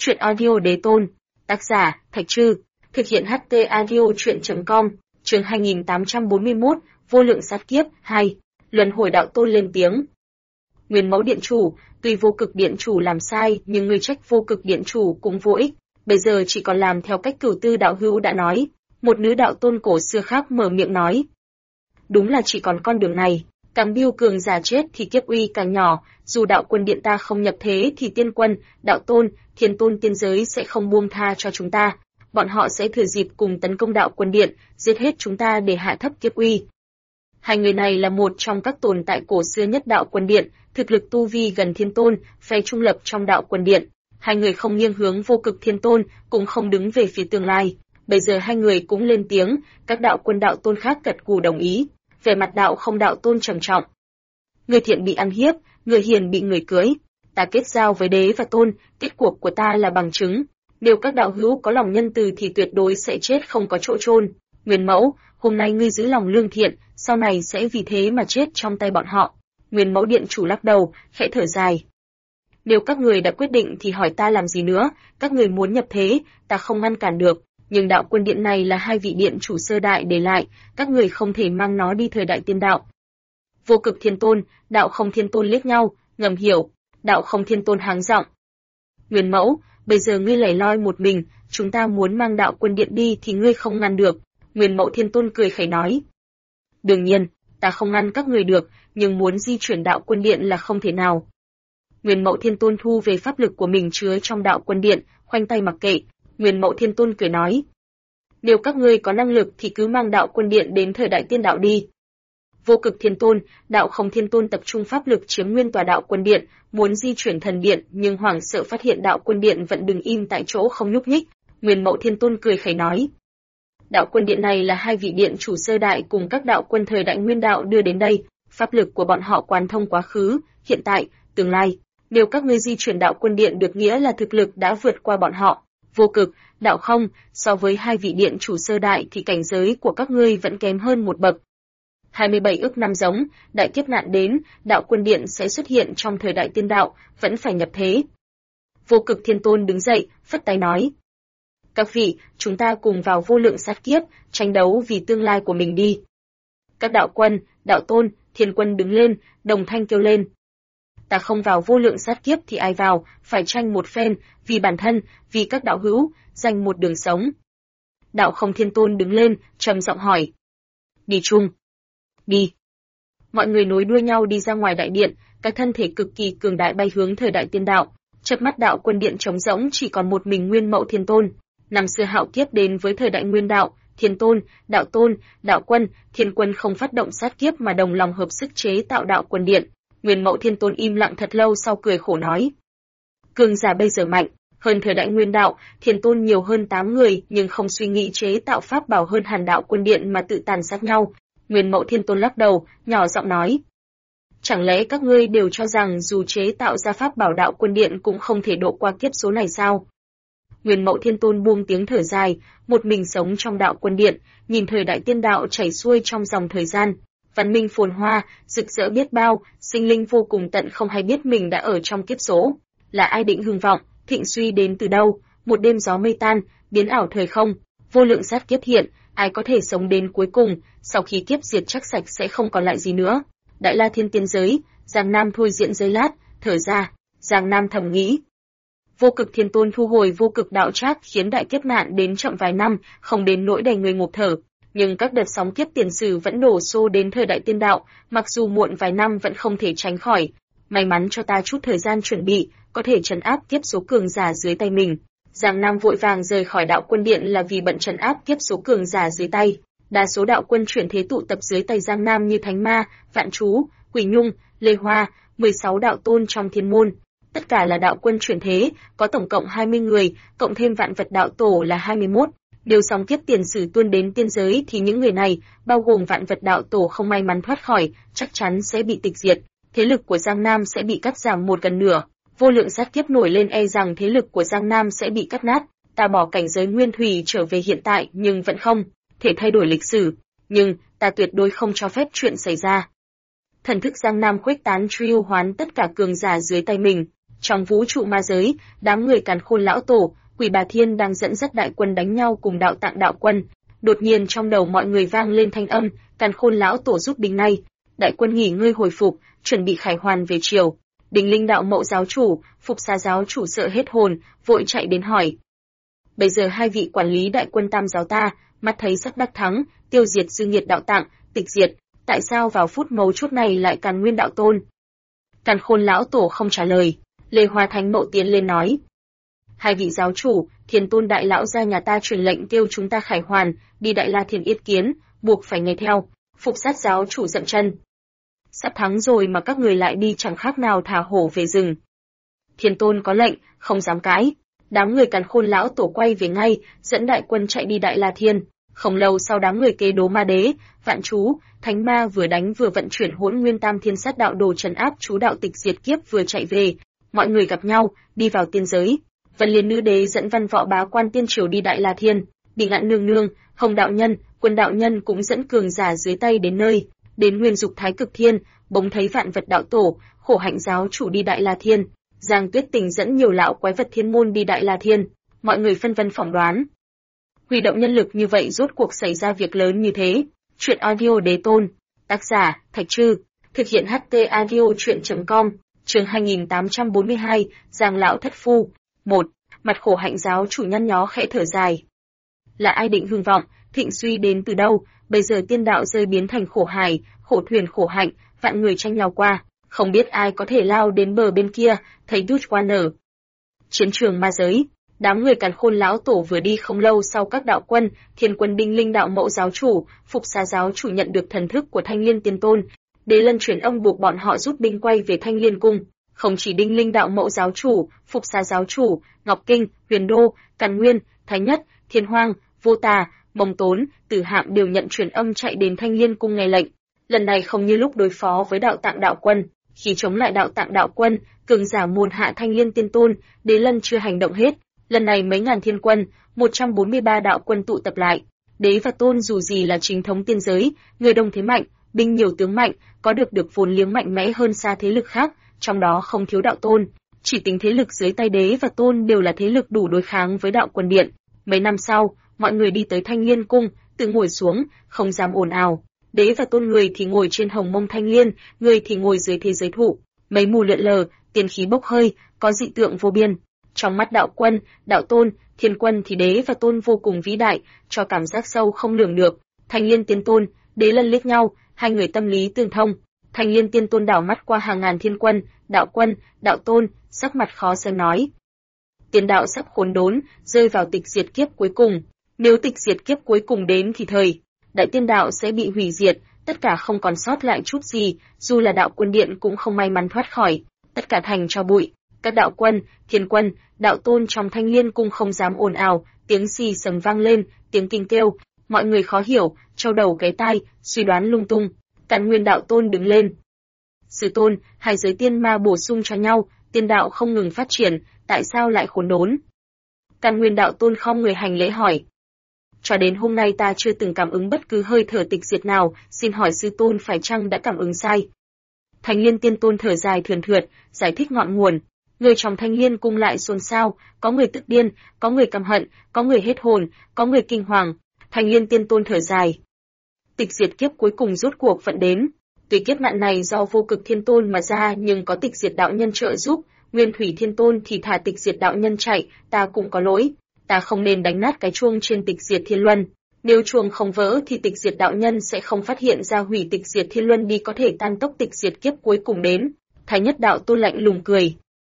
Chuyện audio đế tôn. Tác giả, Thạch Trư. Thực hiện HT audio chuyện.com. Chương 2841, vô lượng sát kiếp 2. Luân hồi đạo tôn lên tiếng. Nguyên mẫu điện chủ, tuy vô cực điện chủ làm sai, nhưng người trách vô cực điện chủ cũng vô ích. Bây giờ chỉ còn làm theo cách Cửu Tư đạo hữu đã nói. Một nữ đạo tôn cổ xưa khác mở miệng nói. Đúng là chỉ còn con đường này. Càng biêu cường giả chết thì kiếp uy càng nhỏ, dù đạo quân điện ta không nhập thế thì tiên quân, đạo tôn, thiên tôn tiên giới sẽ không buông tha cho chúng ta. Bọn họ sẽ thừa dịp cùng tấn công đạo quân điện, giết hết chúng ta để hạ thấp kiếp uy. Hai người này là một trong các tồn tại cổ xưa nhất đạo quân điện, thực lực tu vi gần thiên tôn, phe trung lập trong đạo quân điện. Hai người không nghiêng hướng vô cực thiên tôn, cũng không đứng về phía tương lai. Bây giờ hai người cũng lên tiếng, các đạo quân đạo tôn khác gật gù đồng ý. Về mặt đạo không đạo tôn trầm trọng. Người thiện bị ăn hiếp, người hiền bị người cưới. Ta kết giao với đế và tôn, kết cuộc của ta là bằng chứng. Nếu các đạo hữu có lòng nhân từ thì tuyệt đối sẽ chết không có chỗ chôn. Nguyên mẫu, hôm nay ngươi giữ lòng lương thiện, sau này sẽ vì thế mà chết trong tay bọn họ. Nguyên mẫu điện chủ lắc đầu, khẽ thở dài. Nếu các người đã quyết định thì hỏi ta làm gì nữa, các người muốn nhập thế, ta không ngăn cản được. Nhưng đạo quân điện này là hai vị điện chủ sơ đại để lại, các người không thể mang nó đi thời đại tiên đạo. Vô cực thiên tôn, đạo không thiên tôn liếc nhau, ngầm hiểu, đạo không thiên tôn háng giọng. Nguyên mẫu, bây giờ ngươi lẻ loi một mình, chúng ta muốn mang đạo quân điện đi thì ngươi không ngăn được. Nguyên mẫu thiên tôn cười khẩy nói. Đương nhiên, ta không ngăn các người được, nhưng muốn di chuyển đạo quân điện là không thể nào. Nguyên mẫu thiên tôn thu về pháp lực của mình chứa trong đạo quân điện, khoanh tay mặc kệ. Nguyên mẫu thiên tôn cười nói. Nếu các ngươi có năng lực thì cứ mang đạo quân điện đến thời đại tiên đạo đi. Vô cực thiên tôn, đạo không thiên tôn tập trung pháp lực chiếm nguyên tòa đạo quân điện, muốn di chuyển thần điện nhưng hoảng sợ phát hiện đạo quân điện vẫn đứng im tại chỗ không nhúc nhích. Nguyên mẫu thiên tôn cười khẩy nói. Đạo quân điện này là hai vị điện chủ sơ đại cùng các đạo quân thời đại nguyên đạo đưa đến đây, pháp lực của bọn họ quán thông quá khứ, hiện tại, tương lai. Nếu các ngươi di chuyển đạo quân điện được nghĩa là thực lực đã vượt qua bọn họ. Vô cực, đạo không, so với hai vị điện chủ sơ đại thì cảnh giới của các ngươi vẫn kém hơn một bậc. 27 ức năm giống, đại kiếp nạn đến, đạo quân điện sẽ xuất hiện trong thời đại tiên đạo, vẫn phải nhập thế. Vô cực thiên tôn đứng dậy, phất tay nói. Các vị, chúng ta cùng vào vô lượng sát kiếp, tranh đấu vì tương lai của mình đi. Các đạo quân, đạo tôn, thiên quân đứng lên, đồng thanh kêu lên. Ta không vào vô lượng sát kiếp thì ai vào, phải tranh một phen, vì bản thân, vì các đạo hữu, giành một đường sống. Đạo không thiên tôn đứng lên, trầm giọng hỏi. Đi chung. Đi. Mọi người nối đuôi nhau đi ra ngoài đại điện, các thân thể cực kỳ cường đại bay hướng thời đại tiên đạo. Chớp mắt đạo quân điện trống rỗng chỉ còn một mình Nguyên mẫu thiên tôn. Năm xưa hạo kiếp đến với thời đại nguyên đạo, thiên tôn, đạo quân, thiên quân không phát động sát kiếp mà đồng lòng hợp sức chế tạo đạo quân điện. Nguyên mẫu thiên tôn im lặng thật lâu sau cười khổ nói. Cường giả bây giờ mạnh, hơn thời đại nguyên đạo, thiên tôn nhiều hơn 8 người nhưng không suy nghĩ chế tạo pháp bảo hơn hàn đạo quân điện mà tự tàn sát nhau. Nguyên mẫu thiên tôn lắc đầu, nhỏ giọng nói. Chẳng lẽ các ngươi đều cho rằng dù chế tạo ra pháp bảo đạo quân điện cũng không thể độ qua kiếp số này sao? Nguyên mẫu thiên tôn buông tiếng thở dài, một mình sống trong đạo quân điện, nhìn thời đại tiên đạo chảy xuôi trong dòng thời gian. Văn minh phồn hoa, rực rỡ biết bao, sinh linh vô cùng tận không hay biết mình đã ở trong kiếp số. Là ai định hưng vọng, thịnh suy đến từ đâu, một đêm gió mây tan, biến ảo thời không, vô lượng sát kiếp hiện, ai có thể sống đến cuối cùng, sau khi kiếp diệt chắc sạch sẽ không còn lại gì nữa. Đại La Thiên tiên giới, Giang Nam thôi diễn giây lát, thở ra, Giang Nam thầm nghĩ. Vô cực thiên tôn thu hồi vô cực đạo trác khiến đại kiếp nạn đến chậm vài năm, không đến nỗi đầy người ngộp thở. Nhưng các đợt sóng kiếp tiền sử vẫn đổ xô đến thời đại tiên đạo, mặc dù muộn vài năm vẫn không thể tránh khỏi. May mắn cho ta chút thời gian chuẩn bị, có thể trấn áp kiếp số cường giả dưới tay mình. Giang Nam vội vàng rời khỏi đạo quân điện là vì bận trấn áp kiếp số cường giả dưới tay. Đa số đạo quân chuyển thế tụ tập dưới tay Giang Nam như Thánh Ma, Vạn Chú, Quỷ Nhung, Lê Hoa, 16 đạo tôn trong thiên môn. Tất cả là đạo quân chuyển thế, có tổng cộng 20 người, cộng thêm vạn vật đạo tổ là 21. Điều sóng kiếp tiền sử tuôn đến tiên giới thì những người này, bao gồm vạn vật đạo tổ không may mắn thoát khỏi, chắc chắn sẽ bị tịch diệt. Thế lực của Giang Nam sẽ bị cắt giảm một gần nửa. Vô lượng sát kiếp nổi lên e rằng thế lực của Giang Nam sẽ bị cắt nát. Ta bỏ cảnh giới nguyên thủy trở về hiện tại nhưng vẫn không thể thay đổi lịch sử. Nhưng, ta tuyệt đối không cho phép chuyện xảy ra. Thần thức Giang Nam khuếch tán truy hoán tất cả cường giả dưới tay mình. Trong vũ trụ ma giới, đám người Càn Khôn lão tổ, Quỷ Bà Thiên đang dẫn dắt đại quân đánh nhau cùng Đạo Tạng đạo quân. Đột nhiên trong đầu mọi người vang lên thanh âm, Càn Khôn lão tổ rút binh ngay. Đại quân nghỉ ngơi hồi phục, chuẩn bị khải hoàn về chiều. Đỉnh Linh đạo mẫu giáo chủ, Phục Xá giáo chủ sợ hết hồn, vội chạy đến hỏi. Bây giờ hai vị quản lý đại quân Tam giáo ta, mắt thấy sắp đắc thắng, tiêu diệt dư nghiệt Đạo Tạng, tịch diệt, tại sao vào phút mấu chốt này lại Càn Nguyên đạo tôn? Càn Khôn lão tổ không trả lời, Lê Hoa Thánh Mẫu tiến lên nói. Hai vị giáo chủ, Thiên Tôn đại lão gia nhà ta truyền lệnh kêu chúng ta khải hoàn, đi Đại La Thiên yết kiến, buộc phải nghe theo. Phục Sát giáo chủ dậm chân. Sắp thắng rồi mà các người lại đi chẳng khác nào thả hổ về rừng. Thiên Tôn có lệnh, không dám cãi. Đám người Càn Khôn lão tổ quay về ngay, dẫn đại quân chạy đi Đại La Thiên. Không lâu sau đám người Kế Đố Ma Đế, Vạn Chú, Thánh Ma vừa đánh vừa vận chuyển Hỗn Nguyên Tam Thiên Sát đạo đồ trấn áp chú đạo tịch diệt kiếp vừa chạy về. Mọi người gặp nhau, đi vào tiên giới. Vân Liên Nữ Đế dẫn Văn Võ bá quan tiên triều đi Đại La Thiên, Bị Ngạn nương nương, Hồng đạo nhân, Quân đạo nhân cũng dẫn cường giả dưới tay đến nơi. Đến Nguyên Dục Thái Cực Thiên, bỗng thấy Vạn Vật đạo tổ, Khổ Hạnh giáo chủ đi Đại La Thiên. Giang Tuyết Tình dẫn nhiều lão quái vật thiên môn đi Đại La Thiên. Mọi người phân vân phỏng đoán. Huy động nhân lực như vậy rốt cuộc xảy ra việc lớn như thế. Chuyện audio đế tôn. Tác giả, Thạch Trư. Thực hiện HT audio chuyện.com. Chương 2842, Giang lão thất phu. 1. Mặt Khổ Hạnh giáo chủ nhăn nhó khẽ thở dài. Là ai định hưng vọng, thịnh suy đến từ đâu, bây giờ tiên đạo rơi biến thành khổ hải, khổ thuyền khổ hạnh, vạn người tranh nhau qua, không biết ai có thể lao đến bờ bên kia, thấy đút qua nở. Chiến trường ma giới, đám người Càn Khôn lão tổ vừa đi không lâu sau các đạo quân, Thiên Quân Đinh Linh đạo mẫu giáo chủ, Phục Xá giáo chủ nhận được thần thức của Thanh Liên Tiên Tôn, Đế Lân truyền âm buộc bọn họ rút binh quay về Thanh Liên cung. Không chỉ Đinh Linh đạo mẫu giáo chủ, Phục Xá giáo chủ, Ngọc Kinh, Huyền Đô, Càn Nguyên, Thái Nhất, Thiên Hoang, Vô Tà, Mông Tốn, Tử Hạm đều nhận truyền âm chạy đến Thanh Liên cung nghe lệnh. Lần này không như lúc đối phó với Đạo Tạng đạo quân, khi chống lại Đạo Tạng đạo quân, cường giả môn hạ Thanh Liên Tiên Tôn, Đế Lân chưa hành động hết. Lần này mấy ngàn thiên quân, 143 đạo quân tụ tập lại. Đế và Tôn dù gì là chính thống tiên giới, người đông thế mạnh, binh nhiều tướng mạnh, có được vốn liếng mạnh mẽ hơn xa thế lực khác, trong đó không thiếu đạo Tôn. Chỉ tính thế lực dưới tay Đế và Tôn đều là thế lực đủ đối kháng với đạo quân điện. Mấy năm sau, mọi người đi tới Thanh Liên cung, tự ngồi xuống, không dám ồn ào. Đế và Tôn người thì ngồi trên hồng mông thanh liên, người thì ngồi dưới thế giới thụ. Mấy mù lượn lờ, tiên khí bốc hơi, có dị tượng vô biên. Trong mắt đạo quân, đạo Tôn, thiên quân thì Đế và Tôn vô cùng vĩ đại, cho cảm giác sâu không lường được. Thanh Liên Tiên Tôn, Đế Lân liếc nhau, hai người tâm lý tương thông. Thanh Liên Tiên Tôn đảo mắt qua hàng ngàn thiên quân, đạo Tôn, sắc mặt khó xem nói. Tiên đạo sắp khốn đốn, rơi vào tịch diệt kiếp cuối cùng. Nếu tịch diệt kiếp cuối cùng đến thì thời đại tiên đạo sẽ bị hủy diệt, tất cả không còn sót lại chút gì, dù là đạo quân điện cũng không may mắn thoát khỏi, tất cả thành tro bụi. Các đạo quân, thiên quân, đạo Tôn trong Thanh Liên cung không dám ồn ào, tiếng xì xầm vang lên, tiếng kinh kêu, mọi người khó hiểu, châu đầu gáy tai, suy đoán lung tung. Càn Nguyên đạo Tôn đứng lên. Sư Tôn, hai giới tiên ma bổ sung cho nhau, tiên đạo không ngừng phát triển, tại sao lại khốn đốn? Càn Nguyên đạo Tôn khom người hành lễ hỏi. Cho đến hôm nay ta chưa từng cảm ứng bất cứ hơi thở tịch diệt nào, xin hỏi sư Tôn phải chăng đã cảm ứng sai? Thanh Liên Tiên Tôn thở dài thườn thượt, giải thích ngọn nguồn. Người trong Thanh Liên cung lại xôn xao, có người tức điên, có người căm hận, có người hết hồn, có người kinh hoàng. Thanh Liên Tiên Tôn thở dài. Tịch diệt kiếp cuối cùng rốt cuộc vẫn đến. Tuy kiếp nạn này do Vô Cực Thiên Tôn mà ra nhưng có tịch diệt đạo nhân trợ giúp, Nguyên Thủy Thiên Tôn thì thả tịch diệt đạo nhân chạy, ta cũng có lỗi. Ta không nên đánh nát cái chuông trên tịch diệt thiên luân. Nếu chuông không vỡ thì tịch diệt đạo nhân sẽ không phát hiện ra hủy tịch diệt thiên luân đi có thể tan tốc tịch diệt kiếp cuối cùng đến. Thái Nhất đạo Tôn lạnh lùng cười.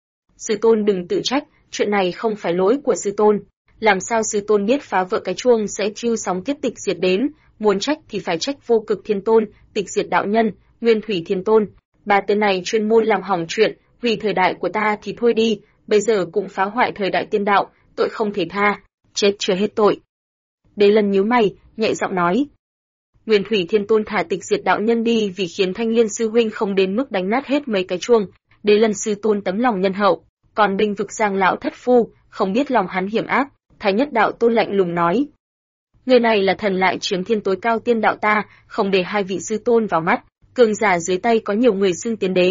Sư Tôn đừng tự trách, chuyện này không phải lỗi của sư Tôn. Làm sao sư Tôn biết phá vỡ cái chuông sẽ chiêu sóng tiếp tịch diệt đến, muốn trách thì phải trách Vô Cực Thiên Tôn, tịch diệt đạo nhân, Nguyên Thủy Thiên Tôn. Ba tên này chuyên môn làm hỏng chuyện, vì thời đại của ta thì thôi đi, bây giờ cũng phá hoại thời đại tiên đạo, tội không thể tha, chết chưa hết tội. Đế Lân nhíu mày, nhẹ giọng nói. Nguyên Thủy Thiên Tôn thả tịch diệt đạo nhân đi vì khiến Thanh Liên sư huynh không đến mức đánh nát hết mấy cái chuông. Đế Lân sư tôn tấm lòng nhân hậu, còn binh vực Giang lão thất phu, không biết lòng hắn hiểm ác. Thái Nhất đạo Tôn lạnh lùng nói. Người này là thần lại chiếm thiên tối cao tiên đạo ta, không để hai vị sư tôn vào mắt. Cường giả dưới tay có nhiều người xưng tiến đế,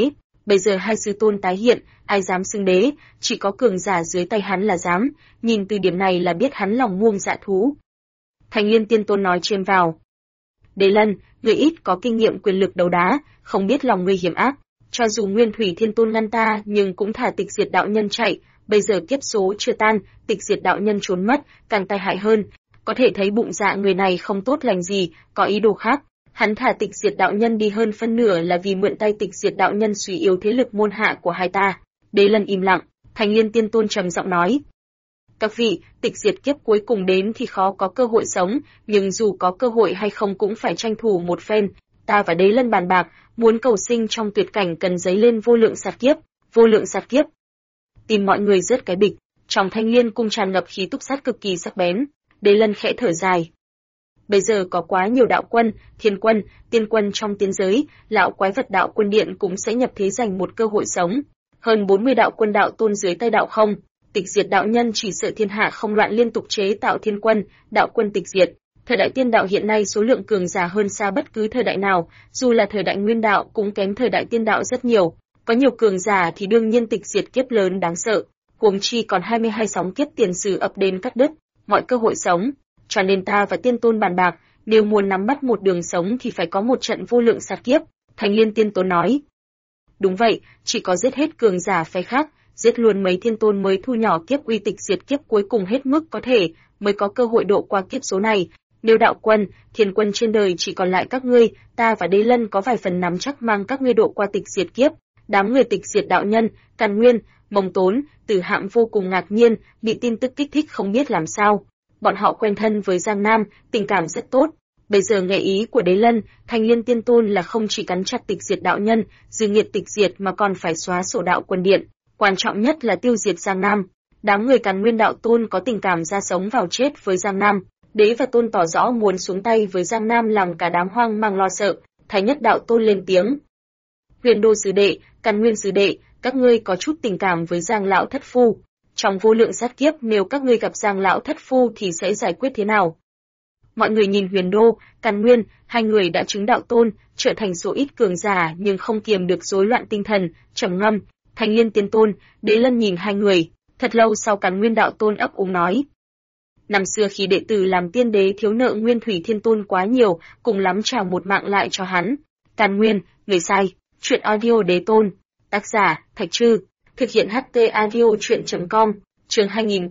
Bây giờ hai sư tôn tái hiện, ai dám xưng đế, chỉ có cường giả dưới tay hắn là dám, nhìn từ điểm này là biết hắn lòng muông dạ thú. Thanh Liên Tiên Tôn nói chêm vào. Đế Lân, người ít có kinh nghiệm quyền lực đấu đá, không biết lòng người hiểm ác. Cho dù Nguyên Thủy Thiên Tôn ngăn ta nhưng cũng thả Tịch Diệt đạo nhân chạy, bây giờ kiếp số chưa tan, Tịch Diệt đạo nhân trốn mất, càng tai hại hơn. Có thể thấy bụng dạ người này không tốt lành gì, có ý đồ khác. Hắn thả Tịch Diệt đạo nhân đi hơn phân nửa là vì mượn tay Tịch Diệt đạo nhân suy yếu thế lực môn hạ của hai ta. Đế Lân im lặng, Thanh Liên Tiên Tôn trầm giọng nói. Các vị, Tịch Diệt kiếp cuối cùng đến thì khó có cơ hội sống, nhưng dù có cơ hội hay không cũng phải tranh thủ một phen. Ta và Đế Lân bàn bạc, muốn cầu sinh trong tuyệt cảnh cần dấy lên vô lượng sát kiếp, vô lượng sát kiếp. Tìm mọi người rớt cái bịch, trong Thanh Liên cung tràn ngập khí túc sát cực kỳ sắc bén. Đế Lân khẽ thở dài. Bây giờ có quá nhiều đạo quân, thiên quân, tiên quân trong tiên giới, lão quái vật đạo quân điện cũng sẽ nhập thế giành một cơ hội sống. Hơn 40 đạo quân đạo tôn dưới tay đạo không, Tịch Diệt đạo nhân chỉ sợ thiên hạ không loạn liên tục chế tạo thiên quân, đạo quân tịch diệt. Thời đại tiên đạo hiện nay số lượng cường giả hơn xa bất cứ thời đại nào, dù là thời đại nguyên đạo cũng kém thời đại tiên đạo rất nhiều. Có nhiều cường giả thì đương nhiên tịch diệt kiếp lớn đáng sợ, huống chi còn 22 sóng kiếp tiền sử ập đến cắt đứt mọi cơ hội sống. Cho nên ta và Tiên Tôn bàn bạc, nếu muốn nắm bắt một đường sống thì phải có một trận vô lượng sát kiếp. Thanh Liên Tiên Tôn nói. Đúng vậy, chỉ có giết hết cường giả phái khác, giết luôn mấy thiên tôn mới thu nhỏ kiếp uy tịch diệt kiếp cuối cùng hết mức có thể, mới có cơ hội độ qua kiếp số này. Nếu đạo quân, thiên quân trên đời chỉ còn lại các ngươi, ta và Đế Lân có vài phần nắm chắc mang các ngươi độ qua tịch diệt kiếp. Đám người Tịch Diệt đạo nhân, Càn Nguyên, Mông Tốn, Tử Hạm vô cùng ngạc nhiên, bị tin tức kích thích không biết làm sao. Bọn họ quen thân với Giang Nam, tình cảm rất tốt. Bây giờ nghe ý của Đế Lân, Thanh Liên Tiên Tôn là không chỉ cắn chặt Tịch Diệt đạo nhân, dư nghiệt tịch diệt mà còn phải xóa sổ đạo quân điện. Quan trọng nhất là tiêu diệt Giang Nam. Đám người Càn Nguyên đạo tôn có tình cảm ra sống vào chết với Giang Nam. Đế và Tôn tỏ rõ muốn xuống tay với Giang Nam làm cả đám hoang mang lo sợ. Thái Nhất đạo tôn lên tiếng. Huyền Đô sư đệ, Càn Nguyên sư đệ, các ngươi có chút tình cảm với Giang lão thất phu. Trong vô lượng sát kiếp nếu các ngươi gặp Giang lão thất phu thì sẽ giải quyết thế nào? Mọi người nhìn Huyền Đô, Càn Nguyên, hai người đã chứng đạo tôn, trở thành số ít cường giả nhưng không kiềm được rối loạn tinh thần, trầm ngâm. Thanh Liên Tiên Tôn, Đế Lân nhìn hai người, thật lâu sau Càn Nguyên đạo tôn ấp úng nói. Năm xưa khi đệ tử làm tiên đế thiếu nợ Nguyên Thủy Thiên Tôn quá nhiều, cùng lắm trả một mạng lại cho hắn. Càn Nguyên, người sai. Chuyện audio Đế Tôn. Tác giả, Thạch Trư. Thực hiện HT audio chuyện.com. Chương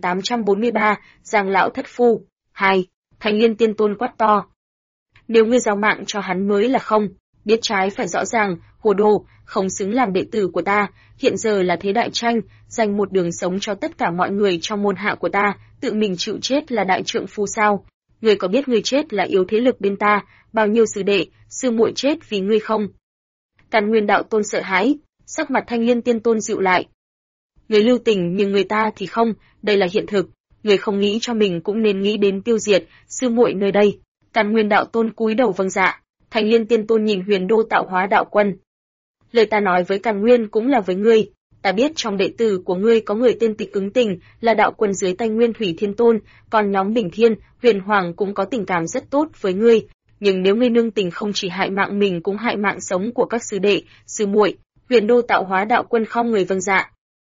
2843, Giang lão thất phu. 2. Thanh Liên Tiên Tôn quát to. Nếu ngươi giao mạng cho hắn mới là không, biết trái phải rõ ràng, hồ đồ, không xứng làm đệ tử của ta, hiện giờ là thế đại tranh, dành một đường sống cho tất cả mọi người trong môn hạ của ta, tự mình chịu chết là đại trượng phu sao? Ngươi có biết ngươi chết là yếu thế lực bên ta, bao nhiêu sư đệ, sư muội chết vì ngươi không? Càn Nguyên đạo tôn sợ hãi, sắc mặt Thanh Liên Tiên Tôn dịu lại. Người lưu tình nhưng người ta thì không, đây là hiện thực, người không nghĩ cho mình cũng nên nghĩ đến tiêu diệt sư muội nơi đây. Càn Nguyên đạo tôn cúi đầu vâng dạ. Thanh Liên Tiên Tôn nhìn Huyền Đô tạo hóa đạo quân. Lời ta nói với Càn Nguyên cũng là với ngươi, ta biết trong đệ tử của ngươi có người tên Tịch Ứng Tình, là đạo quân dưới tay Nguyên Thủy Thiên Tôn, còn nhóm Bình Thiên, Huyền Hoàng cũng có tình cảm rất tốt với ngươi. Nhưng nếu ngươi nương tình không chỉ hại mạng mình cũng hại mạng sống của các sư đệ, sư muội. Huyền Đô tạo hóa đạo quân khom người vâng dạ.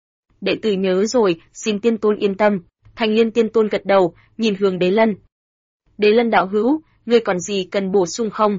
Đệ tử nhớ rồi, xin Tiên Tôn yên tâm. Thanh Liên Tiên Tôn gật đầu, nhìn hướng Đế Lân. Đế Lân đạo hữu, ngươi còn gì cần bổ sung không?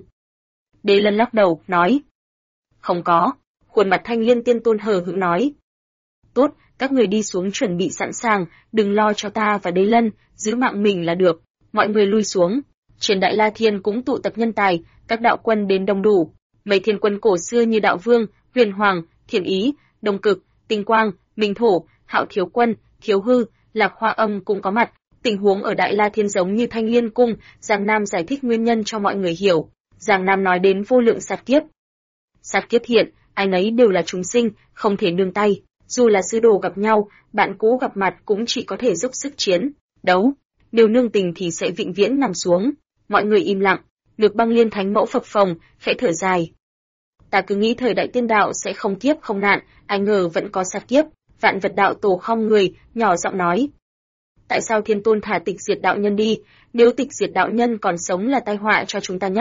Đế Lân lắc đầu, nói. Không có. Khuôn mặt Thanh Liên Tiên Tôn hờ hững nói. Tốt, các người đi xuống chuẩn bị sẵn sàng, đừng lo cho ta và Đế Lân, giữ mạng mình là được. Mọi người lui xuống. Trên Đại La Thiên cũng tụ tập nhân tài, các đạo quân đến đông đủ. Mấy thiên quân cổ xưa như Đạo Vương, Huyền Hoàng, Thiền Ý, Đông Cực, Tinh Quang, Minh Thổ, Hạo Thiếu Quân, Thiếu Hư, Lạc Hoa Âm cũng có mặt. Tình huống ở Đại La Thiên giống như Thanh Liên Cung, Giang Nam giải thích nguyên nhân cho mọi người hiểu. Giang Nam nói đến vô lượng sát kiếp. Sát kiếp hiện, ai nấy đều là chúng sinh, không thể nương tay. Dù là sư đồ gặp nhau, bạn cũ gặp mặt cũng chỉ có thể dốc sức chiến, đấu. Nếu nương tình thì sẽ vĩnh viễn nằm xuống. Mọi người im lặng, Lược Băng Liên Thánh Mẫu phập phồng, khẽ thở dài. Ta cứ nghĩ thời đại tiên đạo sẽ không kiếp không nạn, ai ngờ vẫn có sát kiếp. Vạn Vật đạo tổ khom người, nhỏ giọng nói. Tại sao Thiên Tôn thả Tịch Diệt đạo nhân đi, nếu Tịch Diệt đạo nhân còn sống là tai họa cho chúng ta nhất.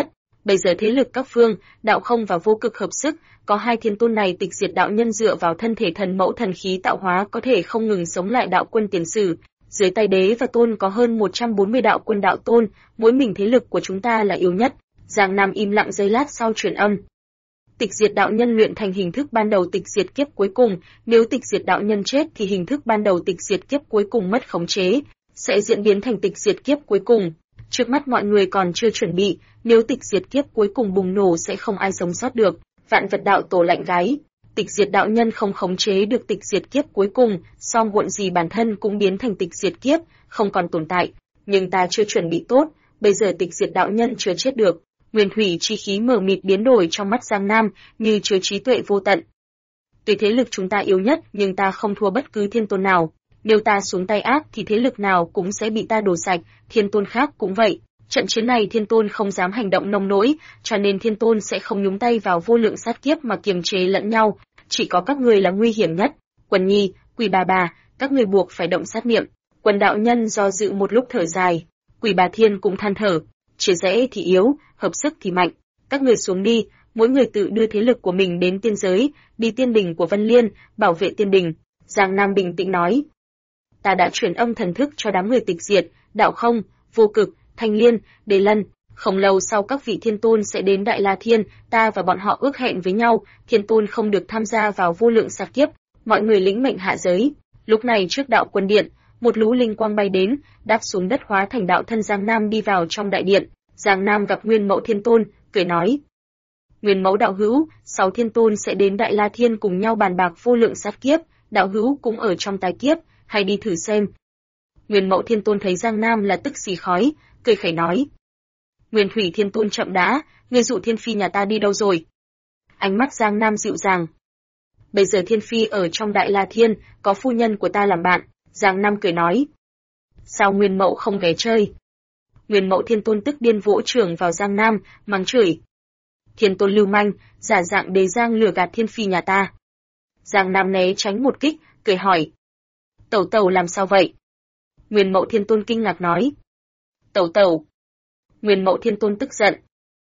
Bây giờ thế lực các phương, đạo không và vô cực hợp sức, có hai thiên tôn này tịch diệt đạo nhân dựa vào thân thể thần mẫu thần khí tạo hóa có thể không ngừng sống lại đạo quân tiền sử. Dưới tay đế và tôn có hơn 140 đạo quân đạo tôn, mỗi mình thế lực của chúng ta là yếu nhất. Giang Nam im lặng giây lát sau truyền âm. Tịch diệt đạo nhân luyện thành hình thức ban đầu tịch diệt kiếp cuối cùng, nếu tịch diệt đạo nhân chết thì hình thức ban đầu tịch diệt kiếp cuối cùng mất khống chế, sẽ diễn biến thành tịch diệt kiếp cuối cùng. Trước mắt mọi người còn chưa chuẩn bị, nếu tịch diệt kiếp cuối cùng bùng nổ sẽ không ai sống sót được. Vạn vật đạo tổ lạnh gáy, tịch diệt đạo nhân không khống chế được tịch diệt kiếp cuối cùng, song muộn gì bản thân cũng biến thành tịch diệt kiếp, không còn tồn tại. Nhưng ta chưa chuẩn bị tốt, bây giờ tịch diệt đạo nhân chưa chết được. Nguyên thủy chi khí mờ mịt biến đổi trong mắt Giang Nam, như chứa trí tuệ vô tận. Tuy thế lực chúng ta yếu nhất, nhưng ta không thua bất cứ thiên tôn nào. Nếu ta xuống tay ác thì thế lực nào cũng sẽ bị ta đổ sạch, thiên tôn khác cũng vậy. Trận chiến này thiên tôn không dám hành động nông nỗi, cho nên thiên tôn sẽ không nhúng tay vào vô lượng sát kiếp mà kiềm chế lẫn nhau. Chỉ có các người là nguy hiểm nhất. Quần Nhi, Quỷ bà, các người buộc phải động sát niệm. Quần đạo nhân do dự một lúc thở dài. Quỷ bà Thiên cũng than thở. Chia rẽ thì yếu, hợp sức thì mạnh. Các người xuống đi, mỗi người tự đưa thế lực của mình đến tiên giới, đi tiên đình của Vân Liên, bảo vệ tiên đình. Giang Nam bình tĩnh nói. Ta đã truyền âm thần thức cho đám người tịch diệt, đạo không, vô cực, thanh liên, đề lân. Không lâu sau các vị thiên tôn sẽ đến Đại La Thiên, ta và bọn họ ước hẹn với nhau, thiên tôn không được tham gia vào vô lượng sát kiếp. Mọi người lĩnh mệnh hạ giới. Lúc này trước đạo quân điện, một lũ linh quang bay đến, đáp xuống đất hóa thành đạo thân Giang Nam đi vào trong đại điện. Giang Nam gặp Nguyên Mẫu Thiên Tôn, cười nói. Nguyên Mẫu đạo hữu, 6 thiên tôn sẽ đến Đại La Thiên cùng nhau bàn bạc vô lượng sát kiếp, đạo hữu cũng ở trong tái kiếp, hay đi thử xem. Nguyên Mẫu Thiên Tôn thấy Giang Nam là tức xì khói, cười khẩy nói. Nguyên Thủy Thiên Tôn chậm đã, người dụ Thiên Phi nhà ta đi đâu rồi? Ánh mắt Giang Nam dịu dàng. Bây giờ Thiên Phi ở trong Đại La Thiên, có phu nhân của ta làm bạn, Giang Nam cười nói. Sao Nguyên Mẫu không ghé chơi? Nguyên Mẫu Thiên Tôn tức điên vỗ trưởng vào Giang Nam, mắng chửi. Thiên Tôn lưu manh, giả dạng đế giang lừa gạt Thiên Phi nhà ta. Giang Nam né tránh một kích, cười hỏi. Tẩu làm sao vậy? Nguyên Mẫu Thiên Tôn kinh ngạc nói. Tẩu. Nguyên Mẫu Thiên Tôn tức giận.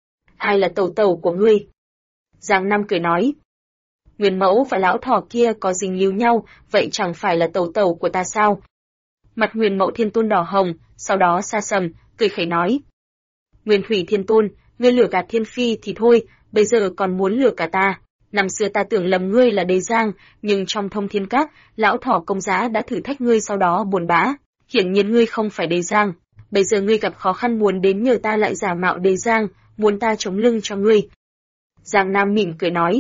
Ai là tẩu của ngươi? Giang Nam cười nói. Nguyên Mẫu và lão thỏ kia có dính líu nhau, vậy chẳng phải là tẩu của ta sao? Mặt Nguyên Mẫu Thiên Tôn đỏ hồng, sau đó xa sầm, cười khẩy nói. Nguyên Thủy Thiên Tôn, ngươi lừa gạt Thiên Phi thì thôi, bây giờ còn muốn lừa cả ta. Năm xưa ta tưởng lầm ngươi là đế giang, nhưng trong thông thiên các, lão thỏ công giá đã thử thách ngươi sau đó buồn bã. Hiển nhiên ngươi không phải đế giang. Bây giờ ngươi gặp khó khăn muốn đến nhờ ta lại giả mạo đế giang, muốn ta chống lưng cho ngươi. Giang Nam mỉm cười nói.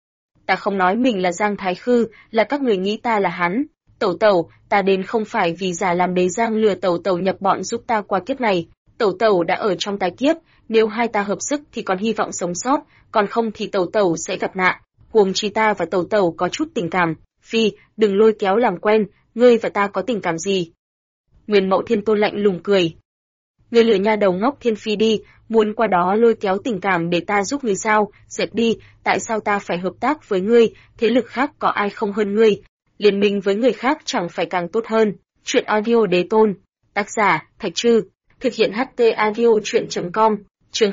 Ta không nói mình là Giang Thái Khư, là các người nghĩ ta là hắn. Tẩu, ta đến không phải vì giả làm đế giang lừa tẩu nhập bọn giúp ta qua kiếp này. Tẩu đã ở trong tái kiếp, nếu hai ta hợp sức thì còn hy vọng sống sót, còn không thì tẩu sẽ gặp nạn. Huống chi ta và tẩu có chút tình cảm. Phi, đừng lôi kéo làm quen, ngươi và ta có tình cảm gì? Nguyên Mẫu Thiên Tôn lạnh lùng cười. Ngươi lừa nha đầu ngốc Thiên Phi đi, muốn qua đó lôi kéo tình cảm để ta giúp ngươi sao? Dẹp đi, tại sao ta phải hợp tác với ngươi, thế lực khác có ai không hơn ngươi? Liên minh với người khác chẳng phải càng tốt hơn. Chuyện audio Đế Tôn. Tác giả, Thạch Trư. Thực hiện HT audio chuyện.com. Chương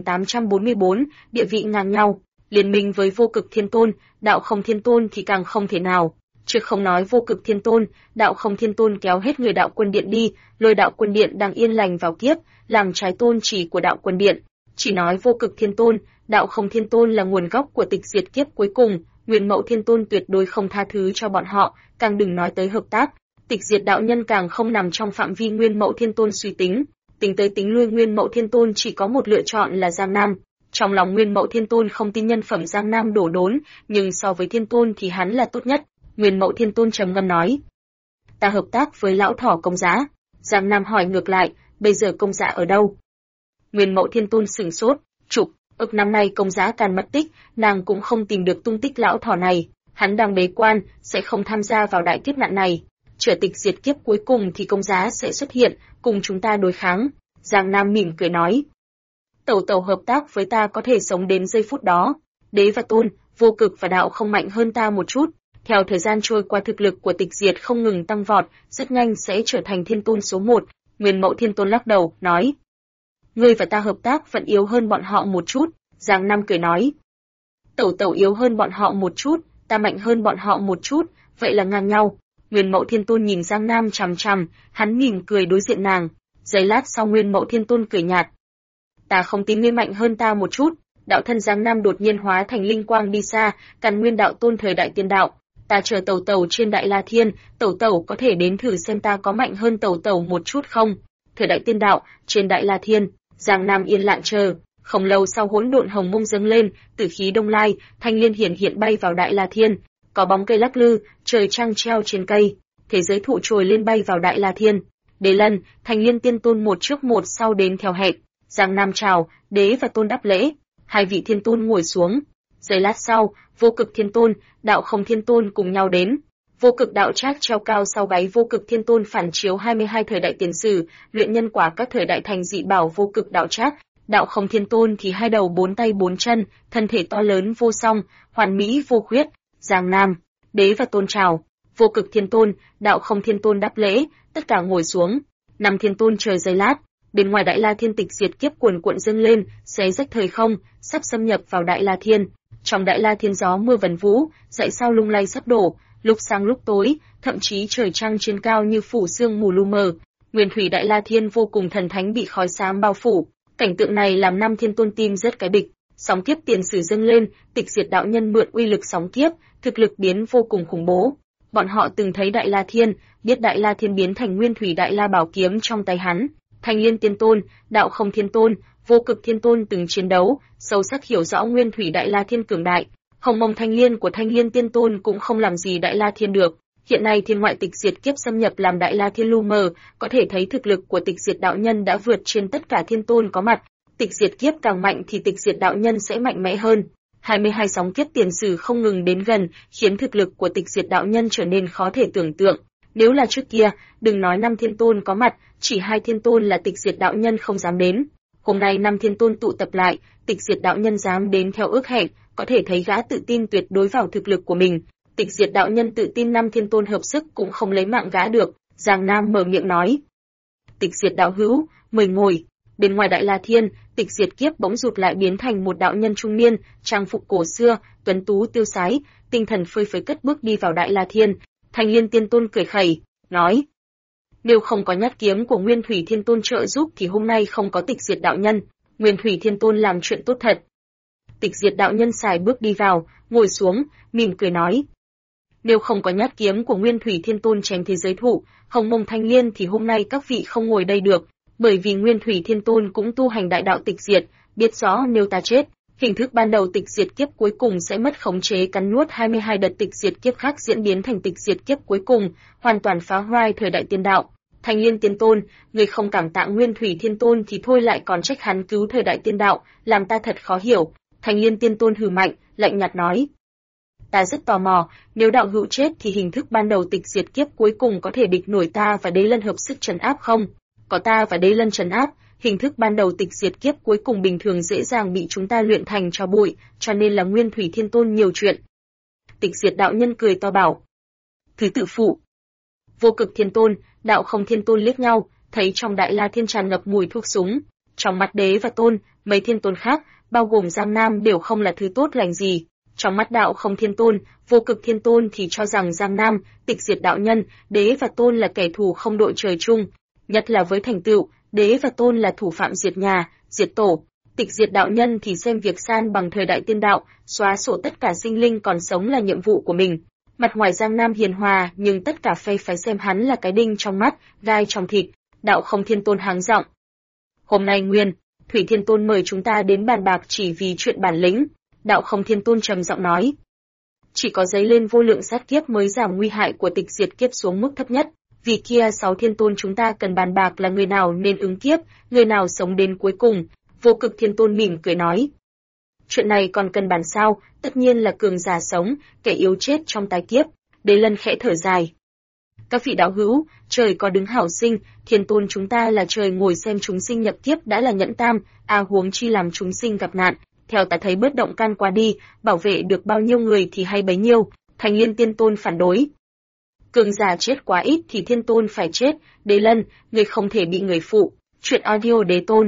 2844, địa vị ngang nhau. Liên minh với vô cực thiên tôn, đạo không thiên tôn thì càng không thể nào. Chứ không nói vô cực thiên tôn, đạo không thiên tôn kéo hết người đạo quân điện đi, lôi đạo quân điện đang yên lành vào kiếp, làm trái tôn chỉ của đạo quân điện. Chỉ nói vô cực thiên tôn, đạo không thiên tôn là nguồn gốc của tịch diệt kiếp cuối cùng, Nguyên Mẫu Thiên Tôn tuyệt đối không tha thứ cho bọn họ, càng đừng nói tới hợp tác. Tịch diệt đạo nhân càng không nằm trong phạm vi Nguyên Mẫu Thiên Tôn suy tính. Tính tới tính lui Nguyên Mẫu Thiên Tôn chỉ có một lựa chọn là Giang Nam. Trong lòng Nguyên Mẫu Thiên Tôn không tin nhân phẩm Giang Nam đổ đốn, nhưng so với Thiên Tôn thì hắn là tốt nhất. Nguyên Mẫu Thiên Tôn trầm ngâm nói. Ta hợp tác với lão thỏ công giá. Giang Nam hỏi ngược lại, bây giờ công giá ở đâu? Nguyên Mẫu Thiên Tôn sửng sốt, ức năm nay công giá càn mất tích, nàng cũng không tìm được tung tích lão thỏ này. Hắn đang bế quan, sẽ không tham gia vào đại kiếp nạn này. Trở tịch diệt kiếp cuối cùng thì công giá sẽ xuất hiện, cùng chúng ta đối kháng. Giang Nam mỉm cười nói. Tẩu hợp tác với ta có thể sống đến giây phút đó. Đế và tôn, vô cực và đạo không mạnh hơn ta một chút. Theo thời gian trôi qua thực lực của tịch diệt không ngừng tăng vọt, rất nhanh sẽ trở thành thiên tôn số 1. Nguyên Mẫu Thiên Tôn lắc đầu, nói. Ngươi và ta hợp tác vẫn yếu hơn bọn họ một chút, Giang Nam cười nói. Tẩu tẩu yếu hơn bọn họ một chút, ta mạnh hơn bọn họ một chút, vậy là ngang nhau. Nguyên Mẫu Thiên Tôn nhìn Giang Nam chằm chằm, hắn mỉm cười đối diện nàng. Giây lát sau Nguyên Mẫu Thiên Tôn cười nhạt. Ta không tin ngươi mạnh hơn ta một chút. Đạo thân Giang Nam đột nhiên hóa thành linh quang đi xa, Càn Nguyên đạo tôn thời đại tiên đạo. Ta chờ tẩu tẩu trên Đại La Thiên, tẩu tẩu có thể đến thử xem ta có mạnh hơn tẩu tẩu một chút không? Thời đại tiên đạo, trên Đại La Thiên, Giang Nam yên lặng chờ. Không lâu sau hỗn độn hồng mông dâng lên, tử khí đông lai, thanh liên hiện bay vào Đại La Thiên. Có bóng cây lắc lư, trời trăng treo trên cây, thế giới thụ trồi lên bay vào Đại La Thiên. Đế Lân, Thanh Liên Tiên Tôn một trước một sau đến theo hẹn. Giang Nam chào, đế và tôn đáp lễ. Hai vị thiên tôn ngồi xuống. Giây lát sau, Vô Cực Thiên Tôn, Đạo Không Thiên Tôn cùng nhau đến. Vô Cực đạo trác treo cao sau gáy Vô Cực Thiên Tôn phản chiếu 22 thời đại tiền sử, luyện nhân quả các thời đại thành dị bảo Vô Cực đạo trác. Đạo Không Thiên Tôn thì hai đầu bốn tay bốn chân, thân thể to lớn vô song, hoàn mỹ vô khuyết. Giang Nam, đế và tôn chào. Vô Cực Thiên Tôn, Đạo Không Thiên Tôn đáp lễ, tất cả ngồi xuống. Năm thiên tôn chờ giây lát, bên ngoài Đại La Thiên tịch diệt kiếp cuồn cuộn dâng lên, xé rách thời không, sắp xâm nhập vào Đại La Thiên. Trong Đại La Thiên gió mưa vần vũ, dãy sao lung lay sắp đổ, lúc sáng lúc tối, thậm chí trời trăng trên cao như phủ sương mù lu mờ. Nguyên thủy Đại La Thiên vô cùng thần thánh bị khói xám bao phủ. Cảnh tượng này làm năm thiên tôn tim rất cái bịch. Sóng kiếp tiền sử dâng lên, tịch diệt đạo nhân mượn uy lực sóng kiếp, thực lực biến vô cùng khủng bố. Bọn họ từng thấy Đại La Thiên, biết Đại La Thiên biến thành Nguyên thủy Đại La bảo kiếm trong tay hắn. Thanh Liên Tiên Tôn, Đạo Không Thiên Tôn, Vô Cực Thiên Tôn từng chiến đấu, sâu sắc hiểu rõ Nguyên thủy Đại La Thiên cường đại. Hồng mông thanh liên của Thanh Liên Tiên Tôn cũng không làm gì Đại La Thiên được. Hiện nay thiên ngoại tịch diệt kiếp xâm nhập làm Đại La Thiên lu mờ, có thể thấy thực lực của tịch diệt đạo nhân đã vượt trên tất cả thiên tôn có mặt. Tịch diệt kiếp càng mạnh thì tịch diệt đạo nhân sẽ mạnh mẽ hơn. 22 sóng kiếp tiền sử không ngừng đến gần, khiến thực lực của tịch diệt đạo nhân trở nên khó thể tưởng tượng. Nếu là trước kia, đừng nói 5 thiên tôn có mặt, chỉ 2 thiên tôn là tịch diệt đạo nhân không dám đến. Hôm nay 5 thiên tôn tụ tập lại, tịch diệt đạo nhân dám đến theo ước hẹn, có thể thấy gã tự tin tuyệt đối vào thực lực của mình. Tịch diệt đạo nhân tự tin 5 thiên tôn hợp sức cũng không lấy mạng gã được. Giang Nam mở miệng nói. Tịch diệt đạo hữu, mời ngồi. Bên ngoài Đại La Thiên, tịch diệt kiếp bỗng rụt lại biến thành một đạo nhân trung niên, trang phục cổ xưa, tuấn tú tiêu sái, tinh thần phơi phới cất bước đi vào Đại La Thiên. Thanh Liên Tiên Tôn cười khẩy, nói: nếu không có nhát kiếm của Nguyên Thủy Thiên Tôn trợ giúp thì hôm nay không có tịch diệt đạo nhân. Nguyên Thủy Thiên Tôn làm chuyện tốt thật. Tịch diệt đạo nhân xài bước đi vào, ngồi xuống, mỉm cười nói: nếu không có nhát kiếm của Nguyên Thủy Thiên Tôn chém thế giới thụ, Hồng Mông Thanh Liên thì hôm nay các vị không ngồi đây được. Bởi vì Nguyên Thủy Thiên Tôn cũng tu hành đại đạo tịch diệt, biết rõ nếu ta chết, hình thức ban đầu tịch diệt kiếp cuối cùng sẽ mất khống chế cắn nuốt 22 đợt tịch diệt kiếp khác diễn biến thành tịch diệt kiếp cuối cùng, hoàn toàn phá hoại thời đại tiên đạo. Thanh Liên Tiên Tôn, người không cảm tạ Nguyên Thủy Thiên Tôn thì thôi lại còn trách hắn cứu thời đại tiên đạo, làm ta thật khó hiểu. Thanh Liên Tiên Tôn hừ mạnh, lạnh nhạt nói: ta rất tò mò, nếu đạo hữu chết thì hình thức ban đầu tịch diệt kiếp cuối cùng có thể địch nổi ta và Đế Lân hợp sức trấn áp không? Có ta và Đế Lân trấn áp, hình thức ban đầu tịch diệt kiếp cuối cùng bình thường dễ dàng bị chúng ta luyện thành tro bụi, cho nên là Nguyên Thủy Thiên Tôn nhiều chuyện. Tịch diệt đạo nhân cười to bảo: thứ tự phụ. Vô Cực Thiên Tôn, Đạo Không Thiên Tôn liếc nhau, thấy trong Đại La Thiên tràn ngập mùi thuốc súng. Trong mắt đế và tôn, mấy thiên tôn khác, bao gồm Giang Nam đều không là thứ tốt lành gì. Trong mắt Đạo Không Thiên Tôn, Vô Cực Thiên Tôn thì cho rằng Giang Nam, tịch diệt đạo nhân, đế và tôn là kẻ thù không đội trời chung. Nhất là với thành tựu, đế và tôn là thủ phạm diệt nhà, diệt tổ. Tịch diệt đạo nhân thì xem việc san bằng thời đại tiên đạo, xóa sổ tất cả sinh linh còn sống là nhiệm vụ của mình. Mặt ngoài Giang Nam hiền hòa, nhưng tất cả phe phái xem hắn là cái đinh trong mắt, gai trong thịt. Đạo Không Thiên Tôn háng giọng: hôm nay Nguyên Thủy Thiên Tôn mời chúng ta đến bàn bạc chỉ vì chuyện bản lĩnh. Đạo Không Thiên Tôn trầm giọng nói: chỉ có dấy lên vô lượng sát kiếp mới giảm nguy hại của tịch diệt kiếp xuống mức thấp nhất. Vì kia 6 thiên tôn chúng ta cần bàn bạc là người nào nên ứng kiếp, người nào sống đến cuối cùng. Vô Cực Thiên Tôn mỉm cười nói: chuyện này còn cần bàn sao, tất nhiên là cường giả sống, kẻ yếu chết trong tái kiếp. Đế Lân khẽ thở dài: các vị đạo hữu, trời có đứng hảo sinh, thiên tôn chúng ta là trời ngồi xem chúng sinh nhập kiếp đã là nhẫn tam, huống chi làm chúng sinh gặp nạn. Theo ta thấy bớt động can quá đi, bảo vệ được bao nhiêu người thì hay bấy nhiêu. Thanh Liên Tiên Tôn phản đối: cường giả chết quá ít thì thiên tôn phải chết. Đế Lân, người không thể bị người phụ. Chuyện audio đế tôn.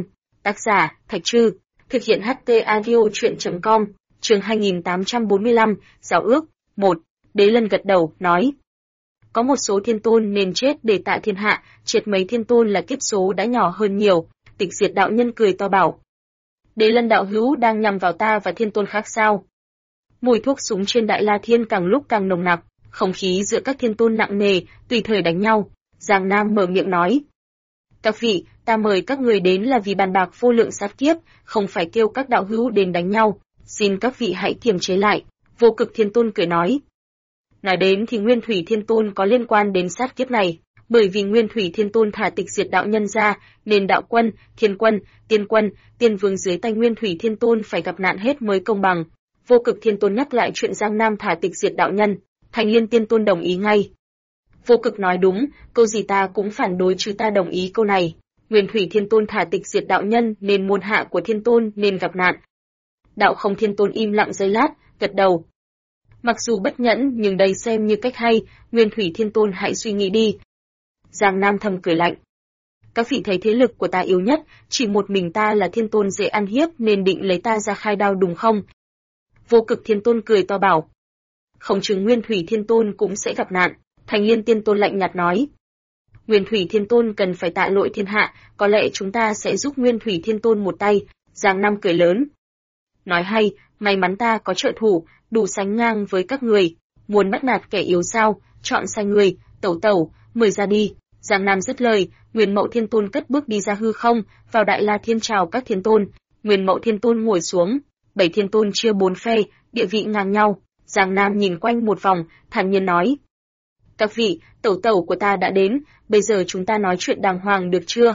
Tác giả, Thạch Trư. Thực hiện HT Audio Truyện.com. Chương 2845, Giao ước. 1. Đế Lân gật đầu, nói. Có một số thiên tôn nên chết để tạ thiên hạ, triệt mấy thiên tôn là kiếp số đã nhỏ hơn nhiều. Tịch Diệt đạo nhân cười to bảo. Đế Lân đạo hữu đang nhằm vào ta và thiên tôn khác sao? Mùi thuốc súng trên Đại La Thiên càng lúc càng nồng nặc, không khí giữa các thiên tôn nặng nề, tùy thời đánh nhau. Giang Nam mở miệng nói. Các vị, ta mời các người đến là vì bàn bạc vô lượng sát kiếp, không phải kêu các đạo hữu đến đánh nhau. Xin các vị hãy kiềm chế lại. Vô Cực Thiên Tôn cười nói. Nói đến thì Nguyên Thủy Thiên Tôn có liên quan đến sát kiếp này, bởi vì Nguyên Thủy Thiên Tôn thả Tịch Diệt đạo nhân ra, nên đạo quân, thiên quân, tiên vương dưới tay Nguyên Thủy Thiên Tôn phải gặp nạn hết mới công bằng. Vô Cực Thiên Tôn nhắc lại chuyện Giang Nam thả Tịch Diệt đạo nhân, Thành Liên Tiên Tôn đồng ý ngay. Vô Cực nói đúng, câu gì ta cũng phản đối chứ ta đồng ý câu này. Nguyên Thủy Thiên Tôn thả Tịch Diệt đạo nhân nên môn hạ của Thiên Tôn nên gặp nạn. Đạo Không Thiên Tôn im lặng giây lát, gật đầu. Mặc dù bất nhẫn nhưng đây xem như cách hay, Nguyên Thủy Thiên Tôn hãy suy nghĩ đi. Giang Nam thầm cười lạnh. Các vị thấy thế lực của ta yếu nhất, chỉ một mình ta là Thiên Tôn dễ ăn hiếp nên định lấy ta ra khai đao đúng không? Vô Cực Thiên Tôn cười to bảo. Không chừng Nguyên Thủy Thiên Tôn cũng sẽ gặp nạn, Thành Liên Tiên Tôn lạnh nhạt nói. Nguyên Thủy Thiên Tôn cần phải tạ lỗi thiên hạ, có lẽ chúng ta sẽ giúp Nguyên Thủy Thiên Tôn một tay. Giang Nam cười lớn. Nói hay, may mắn ta có trợ thủ, đủ sánh ngang với các người. Muốn bắt nạt kẻ yếu sao, chọn sai người, tẩu, mời ra đi. Giang Nam dứt lời, Nguyên Mậu Thiên Tôn cất bước đi ra hư không, vào Đại La Thiên chào các thiên tôn. Nguyên Mậu Thiên Tôn ngồi xuống, 7 thiên tôn chia 4 phe, địa vị ngang nhau. Giang Nam nhìn quanh một vòng, thản nhiên nói. Các vị, tẩu của ta đã đến, bây giờ chúng ta nói chuyện đàng hoàng được chưa?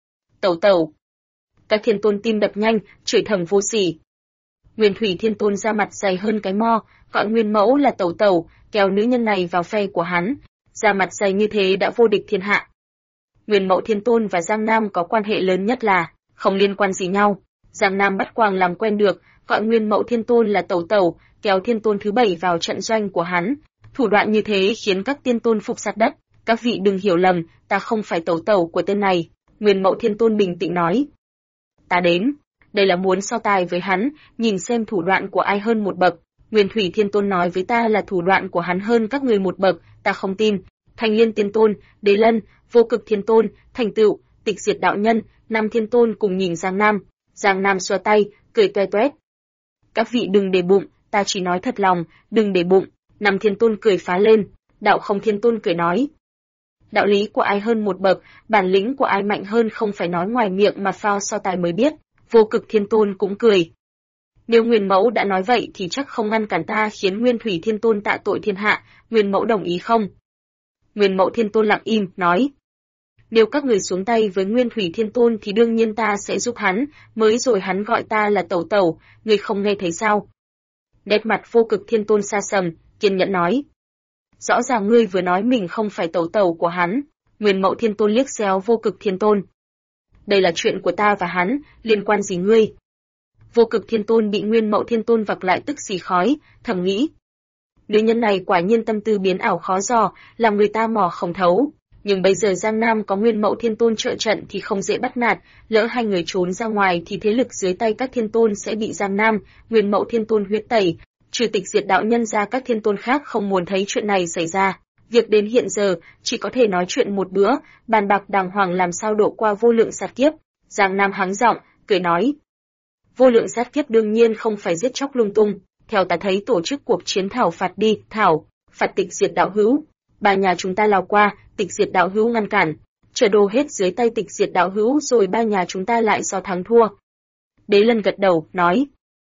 Tẩu. Các thiên tôn tim đập nhanh, chửi thầm vô sỉ. Nguyên Thủy Thiên Tôn ra mặt dày hơn cái mo, gọi Nguyên Mẫu là tẩu, kéo nữ nhân này vào phe của hắn. Ra mặt dày như thế đã vô địch thiên hạ. Nguyên Mẫu Thiên Tôn và Giang Nam có quan hệ lớn nhất là không liên quan gì nhau. Giang Nam bắt quàng làm quen được, gọi Nguyên Mẫu Thiên Tôn là tẩu, kéo thiên tôn thứ 7 vào trận doanh của hắn. Thủ đoạn như thế khiến các tiên tôn phục sát đất. Các vị đừng hiểu lầm, ta không phải tẩu của tên này. Nguyên Mẫu Thiên Tôn bình tĩnh nói. Ta đến, đây là muốn so tài với hắn, nhìn xem thủ đoạn của ai hơn một bậc. Nguyên Thủy Thiên Tôn nói với ta là thủ đoạn của hắn hơn các người một bậc, ta không tin. Thành Liên Tiên Tôn, Đế Lân, Vô Cực Thiên Tôn, Thành Tựu, Tịch Diệt đạo nhân, 5 thiên tôn cùng nhìn Giang Nam. Giang Nam xoa tay, cười toe toét. Các vị đừng để bụng, ta chỉ nói thật lòng, đừng để bụng. 5 thiên tôn cười phá lên, Đạo Không Thiên Tôn cười nói. Đạo lý của ai hơn một bậc, bản lĩnh của ai mạnh hơn không phải nói ngoài miệng mà phao so tài mới biết. Vô Cực Thiên Tôn cũng cười. Nếu Nguyên Mẫu đã nói vậy thì chắc không ngăn cản ta khiến Nguyên Thủy Thiên Tôn tạ tội thiên hạ, Nguyên Mẫu đồng ý không? Nguyên Mẫu Thiên Tôn lặng im, nói. Nếu các người xuống tay với Nguyên Thủy Thiên Tôn thì đương nhiên ta sẽ giúp hắn, mới rồi hắn gọi ta là tẩu, người không nghe thấy sao? Nét mặt Vô Cực Thiên Tôn xa sầm, kiên nhẫn nói. Rõ ràng ngươi vừa nói mình không phải tẩu của hắn. Nguyên Mẫu Thiên Tôn liếc xéo Vô Cực Thiên Tôn. Đây là chuyện của ta và hắn, liên quan gì ngươi? Vô Cực Thiên Tôn bị Nguyên Mẫu Thiên Tôn vặc lại tức xì khói, thầm nghĩ. Nữ nhân này quả nhiên tâm tư biến ảo khó dò, làm người ta mò không thấu. Nhưng bây giờ Giang Nam có Nguyên Mẫu Thiên Tôn trợ trận thì không dễ bắt nạt, lỡ hai người trốn ra ngoài thì thế lực dưới tay các thiên tôn sẽ bị Giang Nam, Nguyên Mẫu Thiên Tôn huyết tẩy. Trừ Tịch Diệt đạo nhân ra các thiên tôn khác không muốn thấy chuyện này xảy ra. Việc đến hiện giờ, chỉ có thể nói chuyện một bữa, bàn bạc đàng hoàng làm sao độ qua vô lượng sát kiếp. Giang Nam hắng giọng, cười nói. Vô lượng sát kiếp đương nhiên không phải giết chóc lung tung. Theo ta thấy tổ chức cuộc chiến thảo phạt đi, phạt Tịch Diệt đạo hữu. Ba nhà chúng ta lao qua, Tịch Diệt đạo hữu ngăn cản. Trở đồ hết dưới tay Tịch Diệt đạo hữu rồi ba nhà chúng ta lại so thắng thua. Đế Lân gật đầu, nói.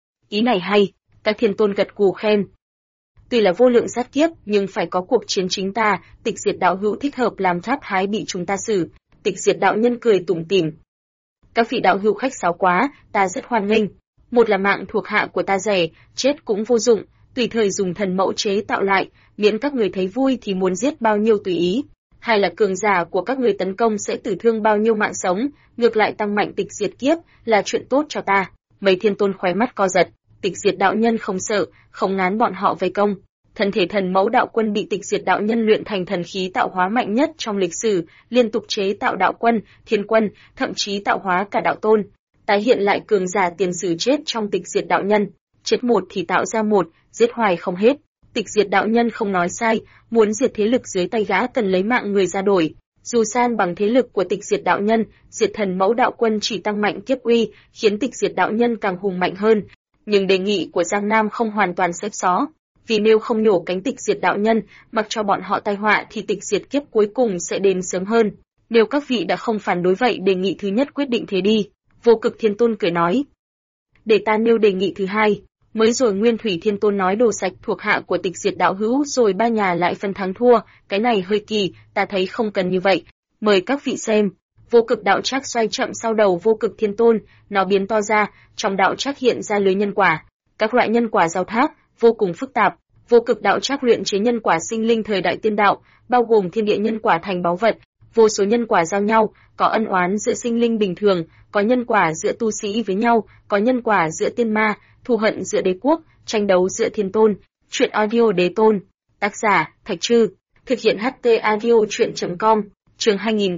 Ý này hay, các thiên tôn gật gù khen. Tuy là vô lượng sát kiếp nhưng phải có cuộc chiến chính ta, Tịch Diệt đạo hữu thích hợp làm tháp hái bị chúng ta xử. Tịch Diệt đạo nhân cười tủm tỉm. Các vị đạo hữu khách sáo quá, ta rất hoan nghênh. Một là mạng thuộc hạ của ta rẻ, chết cũng vô dụng, tùy thời dùng thần mẫu chế tạo lại, miễn các người thấy vui thì muốn giết bao nhiêu tùy ý. Hai là cường giả của các người tấn công sẽ tử thương bao nhiêu mạng sống, ngược lại tăng mạnh Tịch Diệt kiếp, là chuyện tốt cho ta. Mấy thiên tôn khóe mắt co giật. Tịch Diệt đạo nhân không sợ, không ngán bọn họ vây công. Thân thể thần mẫu đạo quân bị Tịch Diệt đạo nhân luyện thành thần khí tạo hóa mạnh nhất trong lịch sử, liên tục chế tạo đạo quân, thiên quân, thậm chí tạo hóa cả đạo tôn. tái hiện lại cường giả tiền sử chết trong tịch diệt đạo nhân, chết một thì tạo ra một, giết hoài không hết. Tịch diệt đạo nhân không nói sai, muốn diệt thế lực dưới tay gã cần lấy mạng người ra đổi. Dù san bằng thế lực của tịch diệt đạo nhân, diệt thần mẫu đạo quân chỉ tăng mạnh kiếp uy, khiến tịch diệt đạo nhân càng hùng mạnh hơn. Nhưng đề nghị của Giang Nam không hoàn toàn xếp xó, vì nếu không nhổ cánh tịch diệt đạo nhân, mặc cho bọn họ tai họa thì tịch diệt kiếp cuối cùng sẽ đến sớm hơn. Nếu các vị đã không phản đối vậy đề nghị thứ nhất quyết định thế đi. Vô Cực Thiên Tôn cười nói. Để ta nêu đề nghị thứ hai. Mới rồi Nguyên Thủy Thiên Tôn nói đồ sạch thuộc hạ của tịch diệt đạo hữu rồi ba nhà lại phân thắng thua, cái này hơi kỳ, ta thấy không cần như vậy. Mời các vị xem. Vô Cực đạo trác xoay chậm sau đầu Vô Cực Thiên Tôn, nó biến to ra, trong đạo trác hiện ra lưới nhân quả. Các loại nhân quả giao thác, vô cùng phức tạp. Vô Cực đạo trác luyện chế nhân quả sinh linh thời đại tiên đạo, bao gồm thiên địa nhân quả thành báu vật, vô số nhân quả giao nhau, có ân oán giữa sinh linh bình thường, có nhân quả giữa tu sĩ với nhau, có nhân quả giữa tiên ma, thù hận giữa đế quốc, tranh đấu giữa thiên tôn. Truyện audio đế tôn. Tác giả: Thạch Trư. Thực hiện HT audio truyện.com. Chương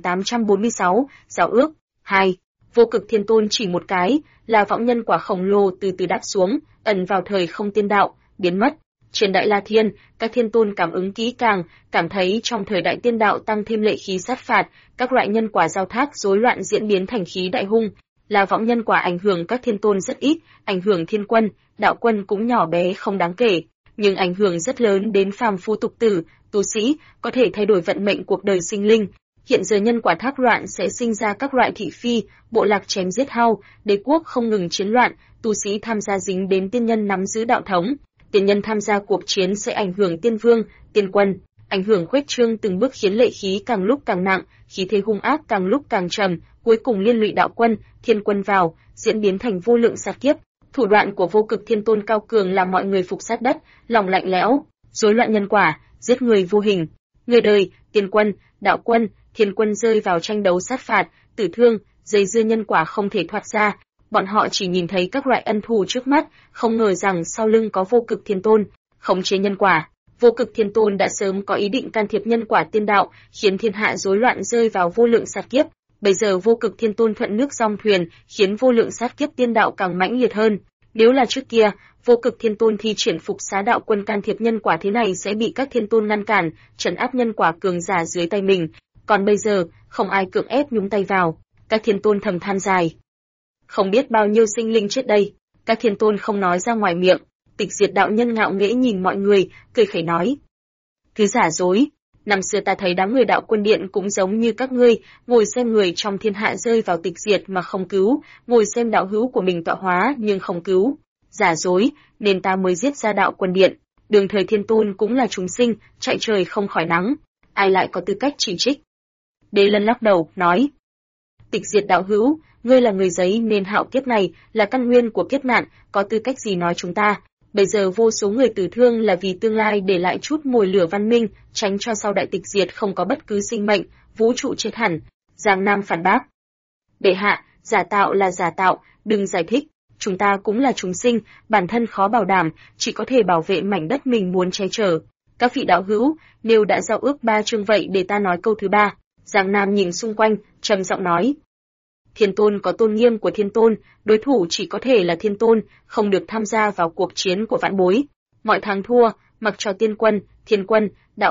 2846, Giao ước 2. Vô Cực Thiên Tôn chỉ một cái, là võng nhân quả khổng lồ từ từ đáp xuống, ẩn vào thời không tiên đạo, biến mất. Trên Đại La Thiên, các thiên tôn cảm ứng kỹ càng, cảm thấy trong thời đại tiên đạo tăng thêm lệ khí sát phạt, các loại nhân quả giao thác rối loạn diễn biến thành khí đại hung. Là võng nhân quả ảnh hưởng các thiên tôn rất ít, ảnh hưởng thiên quân, đạo quân cũng nhỏ bé không đáng kể, nhưng ảnh hưởng rất lớn đến phàm phu tục tử, tu sĩ, có thể thay đổi vận mệnh cuộc đời sinh linh. Hiện giờ nhân quả thác loạn sẽ sinh ra các loại thị phi, bộ lạc chém giết hao, đế quốc không ngừng chiến loạn, tu sĩ tham gia dính đến tiên nhân nắm giữ đạo thống. Tiên nhân tham gia cuộc chiến sẽ ảnh hưởng tiên vương, tiên quân, ảnh hưởng khuếch trương từng bước khiến lệ khí càng lúc càng nặng, khí thế hung ác càng lúc càng trầm, cuối cùng liên lụy đạo quân, thiên quân vào, diễn biến thành vô lượng sát kiếp. Thủ đoạn của Vô Cực Thiên Tôn cao cường làm mọi người phục sát đất, lòng lạnh lẽo, rối loạn nhân quả, giết người vô hình. Người đời, tiên quân, đạo quân, thiên quân rơi vào tranh đấu sát phạt, tử thương, dây dưa nhân quả không thể thoát ra. Bọn họ chỉ nhìn thấy các loại ân thù trước mắt, không ngờ rằng sau lưng có Vô Cực Thiên Tôn, khống chế nhân quả. Vô Cực Thiên Tôn đã sớm có ý định can thiệp nhân quả tiên đạo, khiến thiên hạ rối loạn rơi vào vô lượng sát kiếp. Bây giờ Vô Cực Thiên Tôn thuận nước dòng thuyền, khiến vô lượng sát kiếp tiên đạo càng mãnh liệt hơn. Nếu là trước kia, Vô Cực Thiên Tôn thi triển phục xá đạo quân can thiệp nhân quả thế này sẽ bị các thiên tôn ngăn cản, trấn áp nhân quả cường giả dưới tay mình. Còn bây giờ, không ai cưỡng ép nhúng tay vào. Các thiên tôn thầm than dài. Không biết bao nhiêu sinh linh chết đây. Các thiên tôn không nói ra ngoài miệng. Tịch diệt đạo nhân ngạo nghễ nhìn mọi người, cười khẩy nói. Thứ giả dối. Năm xưa ta thấy đám người đạo quân điện cũng giống như các ngươi, ngồi xem người trong thiên hạ rơi vào tịch diệt mà không cứu, ngồi xem đạo hữu của mình tọa hóa nhưng không cứu. Giả dối, nên ta mới giết ra đạo quân điện. Đường thời thiên tôn cũng là chúng sinh, chạy trời không khỏi nắng. Ai lại có tư cách chỉ trích? Đế Lân lắc đầu, nói. Tịch diệt đạo hữu, ngươi là người giấy nên hạo kiếp này, là căn nguyên của kiếp nạn, có tư cách gì nói chúng ta? Bây giờ vô số người tử thương là vì tương lai để lại chút mồi lửa văn minh, tránh cho sau đại tịch diệt không có bất cứ sinh mệnh, vũ trụ chết hẳn. Giang Nam phản bác. Bệ hạ, giả tạo là giả tạo, đừng giải thích. Chúng ta cũng là chúng sinh, bản thân khó bảo đảm, chỉ có thể bảo vệ mảnh đất mình muốn che chở. Các vị đạo hữu, nếu đã giao ước 3 chương vậy để ta nói câu thứ 3. Giang Nam nhìn xung quanh, trầm giọng nói. Thiên tôn có tôn nghiêm của thiên tôn, đối thủ chỉ có thể là thiên tôn, không được tham gia vào cuộc chiến của vãn bối. Mọi thắng thua, mặc cho tiên quân, thiên quân,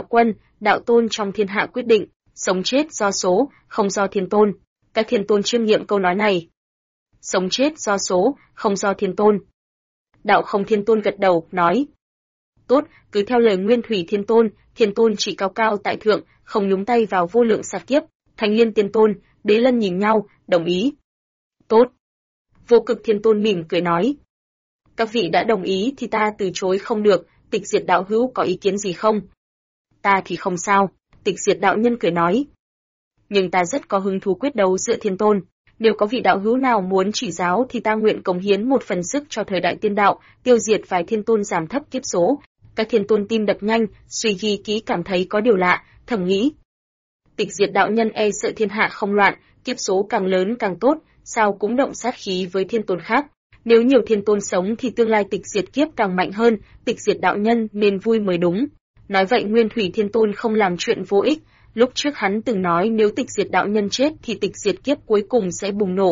đạo tôn trong thiên hạ quyết định, sống chết do số, không do thiên tôn. Các thiên tôn chiêm nghiệm câu nói này. Sống chết do số, không do thiên tôn. Đạo không thiên tôn gật đầu, nói. Tốt, cứ theo lời Nguyên Thủy Thiên tôn chỉ cao cao tại thượng, không nhúng tay vào vô lượng sát kiếp. Thanh Liên Tiên Tôn, Đế Lân nhìn nhau, đồng ý. Tốt. Vô Cực Thiên Tôn mỉm cười nói. Các vị đã đồng ý thì ta từ chối không được, Tịch Diệt đạo hữu có ý kiến gì không? Ta thì không sao, Tịch Diệt đạo nhân cười nói. Nhưng ta rất có hứng thú quyết đấu giữa thiên tôn. Nếu có vị đạo hữu nào muốn chỉ giáo thì ta nguyện cống hiến một phần sức cho thời đại tiên đạo, tiêu diệt vài thiên tôn giảm thấp kiếp số. Các thiên tôn tim đập nhanh, suy ghi kỹ cảm thấy có điều lạ, thầm nghĩ. Tịch diệt đạo nhân e sợ thiên hạ không loạn, kiếp số càng lớn càng tốt, sao cũng động sát khí với thiên tôn khác. Nếu nhiều thiên tôn sống thì tương lai tịch diệt kiếp càng mạnh hơn, tịch diệt đạo nhân nên vui mới đúng. Nói vậy Nguyên Thủy Thiên Tôn không làm chuyện vô ích. Lúc trước hắn từng nói nếu tịch diệt đạo nhân chết thì tịch diệt kiếp cuối cùng sẽ bùng nổ.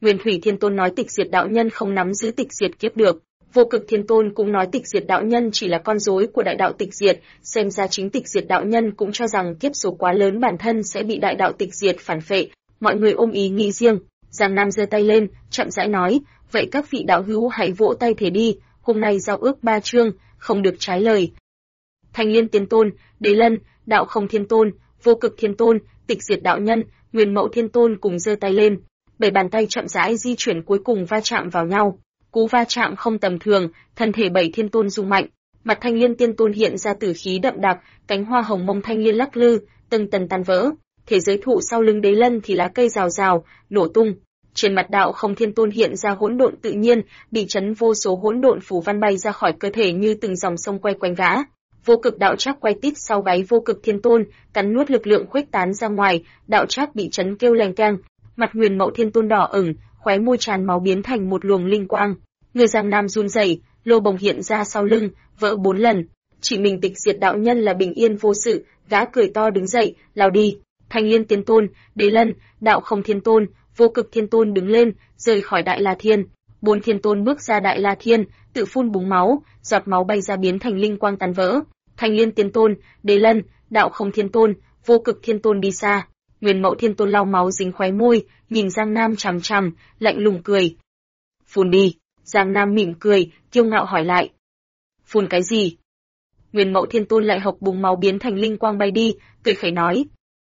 Nguyên Thủy Thiên Tôn nói Tịch Diệt đạo nhân không nắm giữ tịch diệt kiếp được. Vô Cực Thiên Tôn cũng nói Tịch Diệt đạo nhân chỉ là con rối của đại đạo tịch diệt, xem ra chính Tịch Diệt đạo nhân cũng cho rằng kiếp số quá lớn bản thân sẽ bị đại đạo tịch diệt phản phệ. Mọi người ôm ý nghĩ riêng. Giang Nam giơ tay lên, chậm rãi nói, vậy các vị đạo hữu hãy vỗ tay thế đi, hôm nay giao ước 3 chương, không được trái lời. Thanh Liên Tiên Tôn, Đế Lân, Đạo Không Thiên Tôn, Vô Cực Thiên Tôn, Tịch Diệt đạo nhân, Nguyên Mẫu Thiên Tôn cùng giơ tay lên. 7 bàn tay chậm rãi di chuyển cuối cùng va chạm vào nhau. Cú va chạm không tầm thường, thân thể 7 thiên tôn rung mạnh, mặt Thanh Liên Tiên Tôn hiện ra tử khí đậm đặc, cánh hoa hồng mông thanh liên lắc lư, từng tần tan vỡ. Thế giới thụ sau lưng Đế Lân thì lá cây rào rào, nổ tung. Trên mặt Đạo Không Thiên Tôn hiện ra hỗn độn tự nhiên, bị chấn vô số hỗn độn phù văn bay ra khỏi cơ thể như từng dòng sông quay quanh gã. Vô Cực đạo trác quay tít sau gáy Vô Cực Thiên Tôn, cắn nuốt lực lượng khuếch tán ra ngoài, đạo trác bị chấn kêu leng keng. Mặt Nguyên Mẫu Thiên Tôn đỏ ửng, khóe môi tràn máu biến thành một luồng linh quang. Người Giang Nam run rẩy, lô bồng hiện ra sau lưng, vỡ 4 lần. Chỉ mình Tịch Diệt đạo nhân là bình yên vô sự, gã cười to đứng dậy, lao đi. Thanh Liên Tiên Tôn, Đế Lân, Đạo Không Thiên Tôn, Vô Cực Thiên Tôn đứng lên, rời khỏi Đại La Thiên. 4 thiên tôn bước ra Đại La Thiên, tự phun búng máu, giọt máu bay ra biến thành linh quang tan vỡ. Thanh Liên Tiên Tôn, Đế Lân, Đạo Không Thiên Tôn, Vô Cực Thiên Tôn đi xa. Nguyên Mẫu Thiên Tôn lau máu dính khóe môi, nhìn Giang Nam chằm chằm, lạnh lùng cười. Phun đi. Giang Nam mỉm cười, kiêu ngạo hỏi lại. Phun cái gì? Nguyên Mẫu Thiên Tôn lại hộc bùng máu biến thành linh quang bay đi, cười khẩy nói.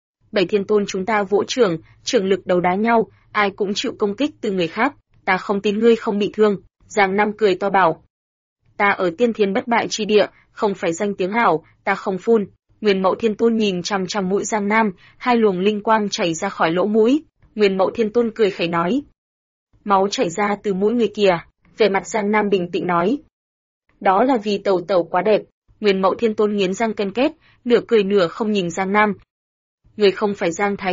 7 thiên tôn chúng ta vỗ trưởng, trưởng lực đấu đá nhau, ai cũng chịu công kích từ người khác, ta không tin ngươi không bị thương. Giang Nam cười to bảo. Ta ở tiên thiên bất bại chi địa, không phải danh tiếng hảo, ta không phun. Nguyên Mẫu Thiên Tôn nhìn chằm chằm mũi Giang Nam, 2 luồng linh quang chảy ra khỏi lỗ mũi. Nguyên Mẫu Thiên Tôn cười khẩy nói. Máu chảy ra từ mũi người kìa. Về mặt Giang Nam bình tĩnh nói. Đó là vì tẩu tẩu quá đẹp. Nguyên Mẫu Thiên Tôn nghiến răng ken két, nửa cười nửa không nhìn Giang Nam. Người không phải Giang Thái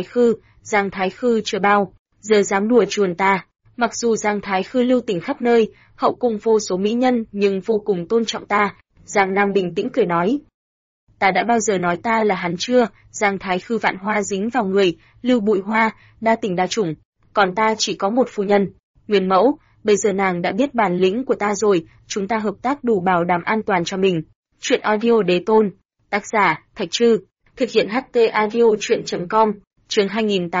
Khư chưa bao, giờ dám đùa chuồn ta. Mặc dù Giang Thái Khư lưu tình khắp nơi, hậu cung vô số mỹ nhân nhưng vô cùng tôn trọng ta. Giang Nam bình tĩnh cười nói. Ta đã bao giờ nói ta là hắn chưa? Giang Thái Khư vạn hoa dính vào người, lưu bụi hoa, đa tình đa chủng. Còn ta chỉ có một phu nhân. Nguyên Mẫu, bây giờ nàng đã biết bản lĩnh của ta rồi, chúng ta hợp tác đủ bảo đảm an toàn cho mình. Chuyện audio Đế Tôn. Tác giả, Thạch Trư. Thực hiện HT audio chuyện.com. Chương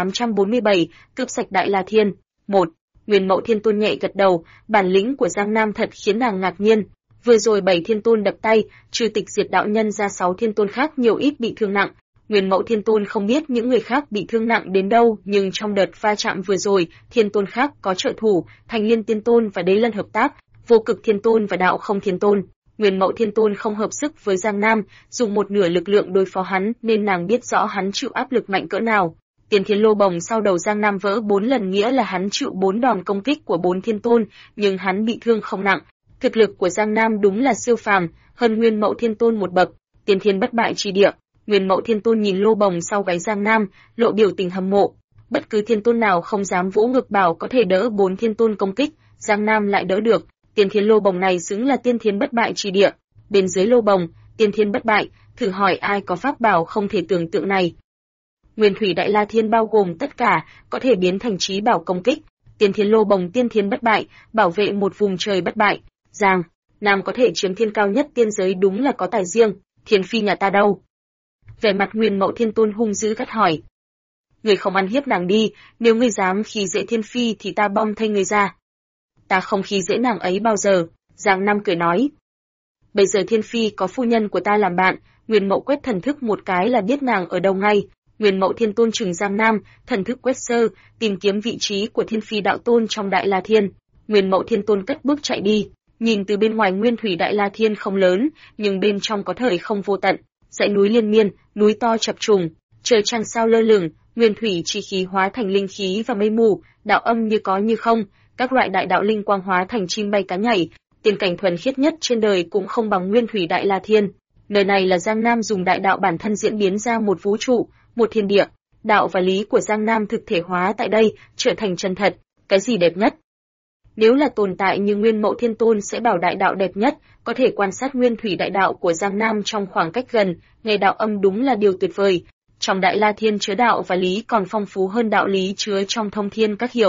2847, cướp sạch Đại La Thiên. 1. Nguyên Mẫu Thiên Tôn nhẹ gật đầu, bản lĩnh của Giang Nam thật khiến nàng ngạc nhiên. Vừa rồi 7 thiên tôn đập tay, trừ Tịch Diệt đạo nhân ra 6 thiên tôn khác nhiều ít bị thương nặng. Nguyên Mẫu Thiên Tôn không biết những người khác bị thương nặng đến đâu, nhưng trong đợt va chạm vừa rồi, thiên tôn khác có trợ thủ, Thanh Liên Tiên Tôn và Đế Lân hợp tác, Vô Cực Thiên Tôn và Đạo Không Thiên Tôn. Nguyên Mẫu Thiên Tôn không hợp sức với Giang Nam, dùng một nửa lực lượng đối phó hắn, nên nàng biết rõ hắn chịu áp lực mạnh cỡ nào. Tiên Thiên Lô Bồng sau đầu Giang Nam vỡ 4 lần nghĩa là hắn chịu 4 đòn công kích của 4 thiên tôn, nhưng hắn bị thương không nặng. Thực lực của Giang Nam đúng là siêu phàm, hơn Nguyên Mẫu Thiên Tôn một bậc. Tiên Thiên bất bại chi địa. Nguyên Mẫu Thiên Tôn nhìn Lô Bồng sau gáy Giang Nam, lộ biểu tình hâm mộ. Bất cứ thiên tôn nào không dám vỗ ngực bảo có thể đỡ 4 thiên tôn công kích, Giang Nam lại đỡ được. Tiên Thiên Lô Bồng này xứng là Tiên Thiên bất bại chi địa. Bên dưới Lô Bồng, Tiên Thiên bất bại, thử hỏi ai có pháp bảo không thể tưởng tượng này. Nguyên Thủy Đại La Thiên bao gồm tất cả, có thể biến thành chí bảo công kích. Tiên Thiên Lô Bồng Tiên Thiên bất bại, bảo vệ một vùng trời bất bại. Giang Nam có thể chiếm thiên cao nhất tiên giới đúng là có tài riêng, Thiên Phi nhà ta đâu? Vẻ mặt Nguyên Mẫu Thiên Tôn hung dữ gắt hỏi. Người không ăn hiếp nàng đi, nếu ngươi dám khi dễ Thiên Phi thì ta bom thay ngươi ra. Ta không khi dễ nàng ấy bao giờ, Giang Nam cười nói. Bây giờ Thiên Phi có phu nhân của ta làm bạn, Nguyên Mẫu quét thần thức một cái là biết nàng ở đâu ngay. Nguyên Mẫu Thiên Tôn trừng Giang Nam, thần thức quét sơ, tìm kiếm vị trí của Thiên Phi đạo tôn trong Đại La Thiên. Nguyên Mẫu Thiên Tôn cất bước chạy đi, nhìn từ bên ngoài Nguyên Thủy Đại La Thiên không lớn, nhưng bên trong có thời không vô tận, dãy núi liên miên, núi to chập trùng, trời trăng sao lơ lửng, nguyên thủy chi khí hóa thành linh khí và mây mù, đạo âm như có như không, các loại đại đạo linh quang hóa thành chim bay cá nhảy, tiên cảnh thuần khiết nhất trên đời cũng không bằng Nguyên Thủy Đại La Thiên. Nơi này là Giang Nam dùng đại đạo bản thân diễn biến ra một vũ trụ, một thiên địa, đạo và lý của Giang Nam thực thể hóa tại đây, trở thành chân thật, cái gì đẹp nhất? Nếu là tồn tại như Nguyên Mẫu Thiên Tôn sẽ bảo đại đạo đẹp nhất, có thể quan sát Nguyên Thủy Đại Đạo của Giang Nam trong khoảng cách gần, nghe đạo âm đúng là điều tuyệt vời. Trong Đại La Thiên chứa đạo và lý còn phong phú hơn đạo lý chứa trong Thông Thiên Các hiểu.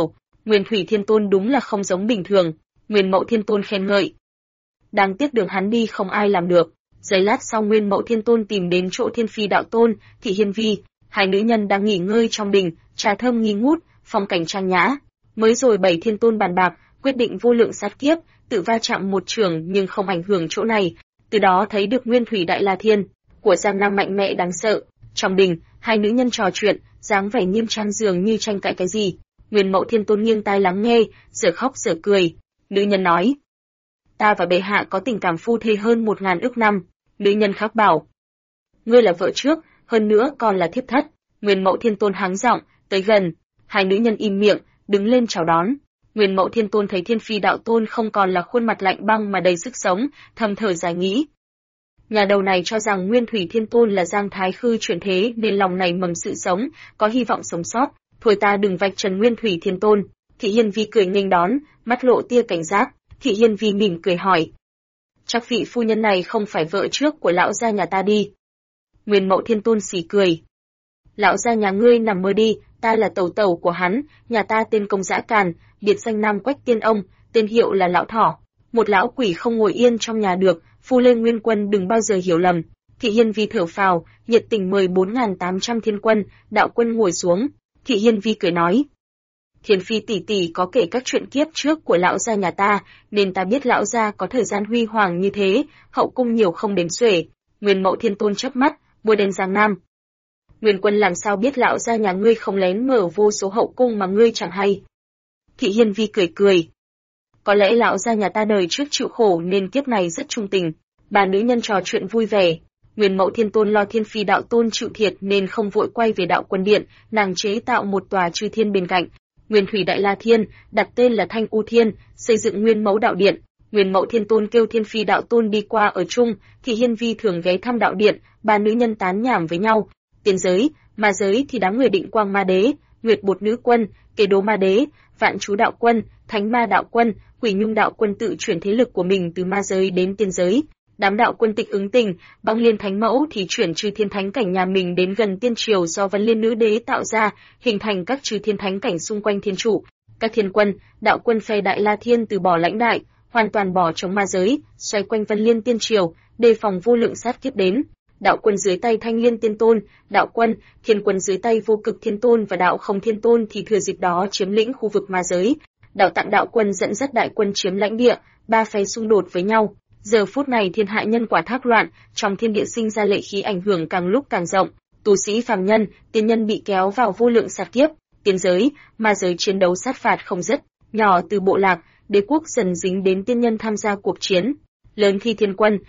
Nguyên Thủy Thiên Tôn đúng là không giống bình thường, Nguyên Mẫu Thiên Tôn khen ngợi. Đáng tiếc đường hắn đi không ai làm được. Giây lát sau Nguyên Mẫu Thiên Tôn tìm đến chỗ Thiên Phi đạo tôn, Thị Hiên Vi, hai nữ nhân đang nghỉ ngơi trong đình, trà thơm nghi ngút, phong cảnh trang nhã. Mới rồi 7 Thiên Tôn bàn bạc, quyết định vô lượng sát kiếp, tự va chạm một trường nhưng không ảnh hưởng chỗ này, từ đó thấy được Nguyên Thủy Đại La Thiên của Giang Nam mạnh mẽ đáng sợ. Trong đình, hai nữ nhân trò chuyện, dáng vẻ nghiêm trang dường như tranh cãi cái gì. Nguyên Mẫu Thiên Tôn nghiêng tai lắng nghe, giờ khóc giờ cười. Nữ nhân nói: "Ta và bệ hạ có tình cảm phu thê hơn 1000 ức năm." Nữ nhân khác bảo: "Ngươi là vợ trước, hơn nữa còn là thiếp thất." Nguyên Mẫu Thiên Tôn háng giọng, tới gần. Hai nữ nhân im miệng, đứng lên chào đón. Nguyên Mẫu Thiên Tôn thấy Thiên Phi đạo tôn không còn là khuôn mặt lạnh băng mà đầy sức sống, thầm thở dài nghĩ. Nhà đầu này cho rằng Nguyên Thủy Thiên Tôn là Giang Thái Khư chuyển thế nên lòng này mầm sự sống, có hy vọng sống sót. Thôi ta đừng vạch trần Nguyên Thủy Thiên Tôn. Thị Hiên Vi cười nghênh đón, mắt lộ tia cảnh giác. Thị Hiên Vi mỉm cười hỏi: "Chắc vị phu nhân này không phải vợ trước của lão gia nhà ta đi?" Nguyên Mẫu Thiên Tôn xỉ cười: "Lão gia nhà ngươi nằm mơ đi, ta là tẩu tẩu của hắn, nhà ta tên Công Dã Càn, biệt danh Nam Quách Tiên Ông, tên hiệu là Lão Thỏ. Một lão quỷ không ngồi yên trong nhà được, phu lê Nguyên Quân đừng bao giờ hiểu lầm." Thị Hiên Vi thở phào, nhiệt tình mời 4800 thiên quân, đạo quân ngồi xuống. Thị Hiên Vi cười nói: "Thiên Phi tỷ tỷ có kể các chuyện kiếp trước của lão gia nhà ta, nên ta biết lão gia có thời gian huy hoàng như thế, hậu cung nhiều không đếm xuể." Nguyên Mẫu Thiên Tôn chớp mắt, bôi đen Giang Nam. "Nguyên Quân làm sao biết lão gia nhà ngươi không lén mở vô số hậu cung mà ngươi chẳng hay?" Thị Hiên Vi cười cười: "Có lẽ lão gia nhà ta đời trước chịu khổ nên kiếp này rất trung tình." Ba nữ nhân trò chuyện vui vẻ. Nguyên Mẫu Thiên Tôn lo Thiên Phi đạo tôn chịu thiệt nên không vội quay về đạo quân điện, nàng chế tạo một tòa chư thiên bên cạnh. Nguyên Thủy Đại La Thiên, đặt tên là Thanh U Thiên, xây dựng Nguyên Mẫu đạo điện. Nguyên Mẫu Thiên Tôn kêu Thiên Phi đạo tôn đi qua ở chung, thì Hiên Vi thường ghé thăm đạo điện, ba nữ nhân tán nhảm với nhau. Tiên giới, ma giới thì đám người Định Quang Ma Đế, Nguyệt Bột Nữ Quân, Kế Đố Ma Đế, Vạn Chú Đạo Quân, Thánh Ma Đạo Quân, Quỷ Nhung Đạo Quân tự chuyển thế lực của mình từ ma giới đến tiên giới. Đám đạo quân Tịch Ứng Tình, Băng Liên Thánh Mẫu thì chuyển chư thiên thánh cảnh nhà mình đến gần tiên triều do Vân Liên Nữ Đế tạo ra, hình thành các chư thiên thánh cảnh xung quanh thiên trụ. Các thiên quân, đạo quân phe Đại La Thiên từ bỏ lãnh đại, hoàn toàn bỏ chống ma giới, xoay quanh Vân Liên tiên triều, đề phòng vô lượng sát kiếp đến. Đạo quân dưới tay Thanh Liên Tiên Tôn, đạo quân, thiên quân dưới tay Vô Cực Thiên Tôn và đạo Không Thiên Tôn thì thừa dịp đó chiếm lĩnh khu vực ma giới. Đạo Tạng đạo quân dẫn dắt đại quân chiếm lãnh địa, ba phe xung đột với nhau. Giờ phút này thiên hạ nhân quả thác loạn, trong thiên địa sinh ra lệ khí ảnh hưởng càng lúc càng rộng, tu sĩ phàm nhân, tiên nhân bị kéo vào vô lượng sát kiếp, tiên giới, ma giới chiến đấu sát phạt không dứt, nhỏ từ bộ lạc, đế quốc dần dính đến tiên nhân tham gia cuộc chiến. Lớn khi thiên quân,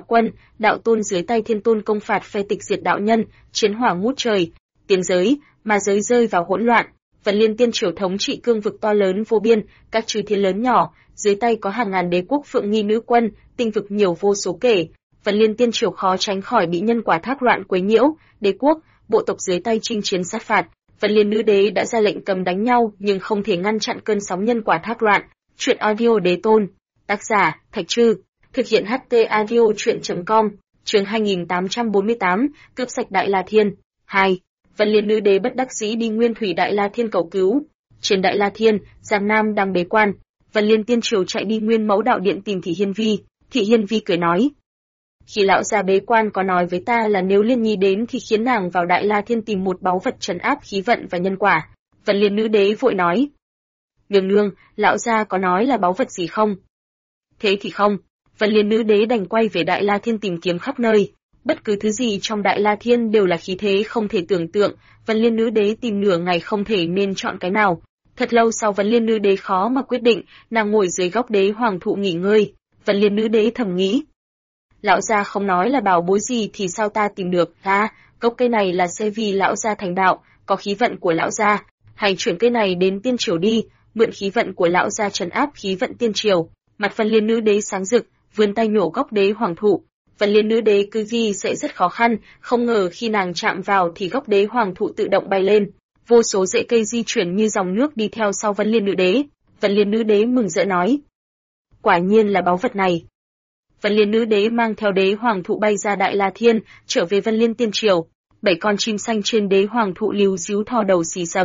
đạo tôn dưới tay thiên tôn công phạt phe tịch diệt đạo nhân, chiến hỏa ngút trời, tiên giới, ma giới rơi vào hỗn loạn. Vân Liên tiên triều thống trị cương vực to lớn vô biên, các chư thiên lớn nhỏ, dưới tay có hàng ngàn đế quốc phượng nghi nữ quân, tinh vực nhiều vô số kể. Vân Liên tiên triều khó tránh khỏi bị nhân quả thác loạn quấy nhiễu, đế quốc, bộ tộc dưới tay chinh chiến sát phạt. Vân Liên nữ đế đã ra lệnh cầm đánh nhau nhưng không thể ngăn chặn cơn sóng nhân quả thác loạn. Truyện audio Đế Tôn, tác giả Thạch Trư, thực hiện HT audio truyện.com, chương 2848, cướp sạch Đại La Thiên. 2. Vân Liên nữ đế bất đắc dĩ đi Nguyên Thủy Đại La Thiên cầu cứu. Trên Đại La Thiên, Giang Nam đang bế quan, Vân Liên tiên triều chạy đi Nguyên Mẫu đạo điện tìm Thị Hiên Vi. Thị Hiên Vi cười nói: "Khi lão già bế quan có nói với ta là nếu Liên Nhi đến thì khiến nàng vào Đại La Thiên tìm một báu vật trấn áp khí vận và nhân quả." Vân Liên nữ đế vội nói: "Nương nương, lão gia có nói là báu vật gì không?" "Thế thì không." Vân Liên nữ đế đành quay về Đại La Thiên tìm kiếm khắp nơi. Bất cứ thứ gì trong Đại La Thiên đều là khí thế không thể tưởng tượng, Vân Liên nữ đế tìm nửa ngày không thể nên chọn cái nào. Thật lâu sau Vân Liên nữ đế khó mà quyết định, nàng ngồi dưới góc đế hoàng thụ nghỉ ngơi. Vân Liên nữ đế thầm nghĩ: lão gia không nói là bảo bối gì thì sao ta tìm được? Gốc cây này là sẽ vì lão gia thành đạo, có khí vận của lão gia, hay chuyển cây này đến tiên triều đi, mượn khí vận của lão gia trấn áp khí vận tiên triều. Mặt Vân Liên nữ đế sáng rực, vươn tay nhổ gốc đế hoàng thụ. Vân Liên nữ đế cứ ghi sẽ rất khó khăn, không ngờ khi nàng chạm vào thì gốc đế hoàng thụ tự động bay lên. Vô số rễ cây di chuyển như dòng nước đi theo sau Vân Liên nữ đế. Vân Liên nữ đế mừng rỡ nói: quả nhiên là báu vật này. Vân Liên nữ đế mang theo đế hoàng thụ bay ra Đại La Thiên, trở về Vân Liên tiên triều. 7 con chim xanh trên đế hoàng thụ líu díu thò đầu xì xầm.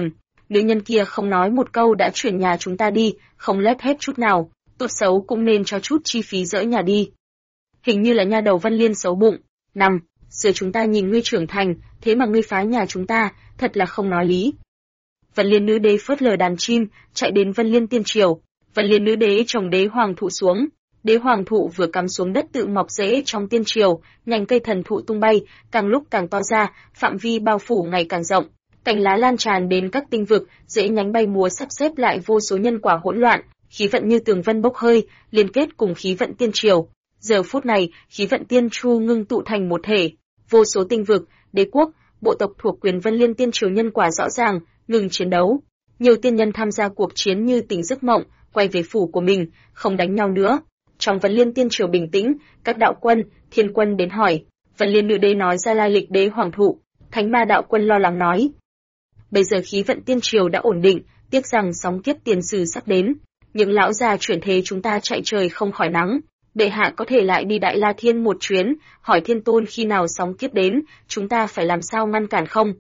Nữ nhân kia không nói một câu đã chuyển nhà chúng ta đi, không lép hết chút nào, tốt xấu cũng nên cho chút chi phí dỡ nhà đi. Hình như là nha đầu Vân Liên xấu bụng. Nằm, xưa chúng ta nhìn ngươi trưởng thành, thế mà ngươi phá nhà chúng ta, thật là không nói lý. Vân Liên nữ đế phớt lờ đàn chim, chạy đến Vân Liên tiên triều. Vân Liên nữ đế trồng đế hoàng thụ xuống. Đế hoàng thụ vừa cắm xuống đất tự mọc rễ trong tiên triều, nhành cây thần thụ tung bay, càng lúc càng to ra, phạm vi bao phủ ngày càng rộng. Cành lá lan tràn đến các tinh vực, rễ nhánh bay múa sắp xếp lại vô số nhân quả hỗn loạn, khí vận như tường vân bốc hơi, liên kết cùng khí vận tiên triều. Giờ phút này, khí vận tiên chu ngưng tụ thành một thể, vô số tinh vực, đế quốc, bộ tộc thuộc quyền Vân Liên tiên triều nhân quả rõ ràng, ngừng chiến đấu. Nhiều tiên nhân tham gia cuộc chiến như tỉnh giấc mộng, quay về phủ của mình, không đánh nhau nữa. Trong Vân Liên tiên triều bình tĩnh, các đạo quân, thiên quân đến hỏi. Vân Liên nữ đế nói ra lai lịch đế hoàng thụ. Thánh ma đạo quân lo lắng nói: bây giờ khí vận tiên triều đã ổn định, tiếc rằng sóng kiếp tiền sử sắp đến. Những lão già chuyển thế chúng ta chạy trời không khỏi nắng. Bệ hạ có thể lại đi Đại La Thiên một chuyến, hỏi Thiên Tôn khi nào sóng kiếp đến, chúng ta phải làm sao ngăn cản không?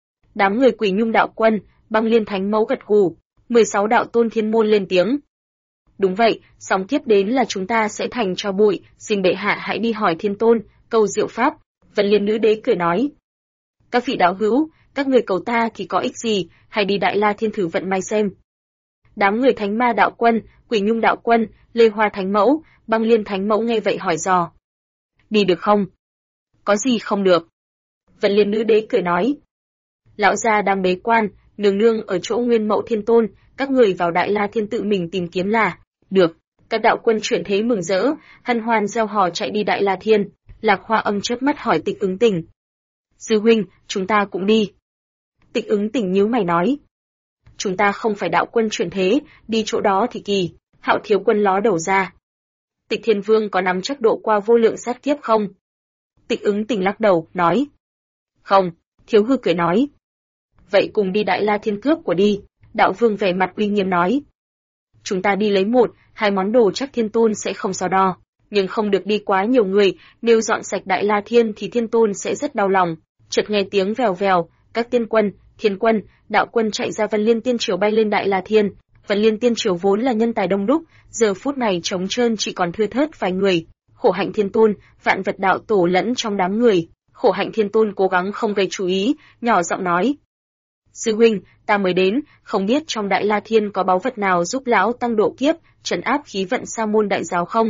Đám người Quỷ Nhung đạo quân, Băng Liên thánh mẫu gật gù, 16 đạo tôn thiên môn lên tiếng. Đúng vậy, sóng kiếp đến là chúng ta sẽ thành tro bụi, xin bệ hạ hãy đi hỏi Thiên Tôn, cầu diệu pháp. Vân Liên nữ đế cười nói: các vị đạo hữu, các người cầu ta thì có ích gì, hãy đi Đại La Thiên thử vận may xem. Đám người Thánh Ma đạo quân, Quỷ Nhung đạo quân, Lê Hoa thánh mẫu, Băng Liên thánh mẫu nghe vậy hỏi dò: đi được không? Có gì không được? Vân Liên nữ đế cười nói: lão gia đang bế quan, nương nương ở chỗ Nguyên Mẫu Thiên Tôn, các người vào Đại La Thiên tự mình tìm kiếm là được. Các đạo quân chuyển thế mừng rỡ, hân hoan reo hò chạy đi Đại La Thiên. Lạc Hoa Âm chớp mắt hỏi Tịch Ứng Tỉnh: sư huynh, chúng ta cũng đi. Tịch Ứng Tỉnh nhíu mày nói: chúng ta không phải đạo quân chuyển thế, đi chỗ đó thì kỳ. Hạo thiếu quân ló đầu ra: Tịch Thiên Vương có nắm chắc độ qua vô lượng sát kiếp không? Tịch Ứng Tỉnh lắc đầu, nói: không. Thiếu hư cười nói: vậy cùng đi Đại La Thiên cướp của đi. Đạo Vương vẻ mặt uy nghiêm nói: chúng ta đi lấy 1-2 món đồ chắc Thiên Tôn sẽ không so đo, nhưng không được đi quá nhiều người, nếu dọn sạch Đại La Thiên thì Thiên Tôn sẽ rất đau lòng. Chợt nghe tiếng vèo vèo, các tiên quân, thiên quân, đạo quân chạy ra Vân Liên tiên triều bay lên Đại La Thiên. Vân Liên tiên triều vốn là nhân tài đông đúc, giờ phút này trống trơn chỉ còn thưa thớt vài người. Khổ Hạnh Thiên Tôn, Vạn Vật đạo tổ lẫn trong đám người. Khổ Hạnh Thiên Tôn cố gắng không gây chú ý, nhỏ giọng nói: sư huynh, ta mới đến, không biết trong Đại La Thiên có báu vật nào giúp lão tăng độ kiếp, trấn áp khí vận Sa môn đại giáo không?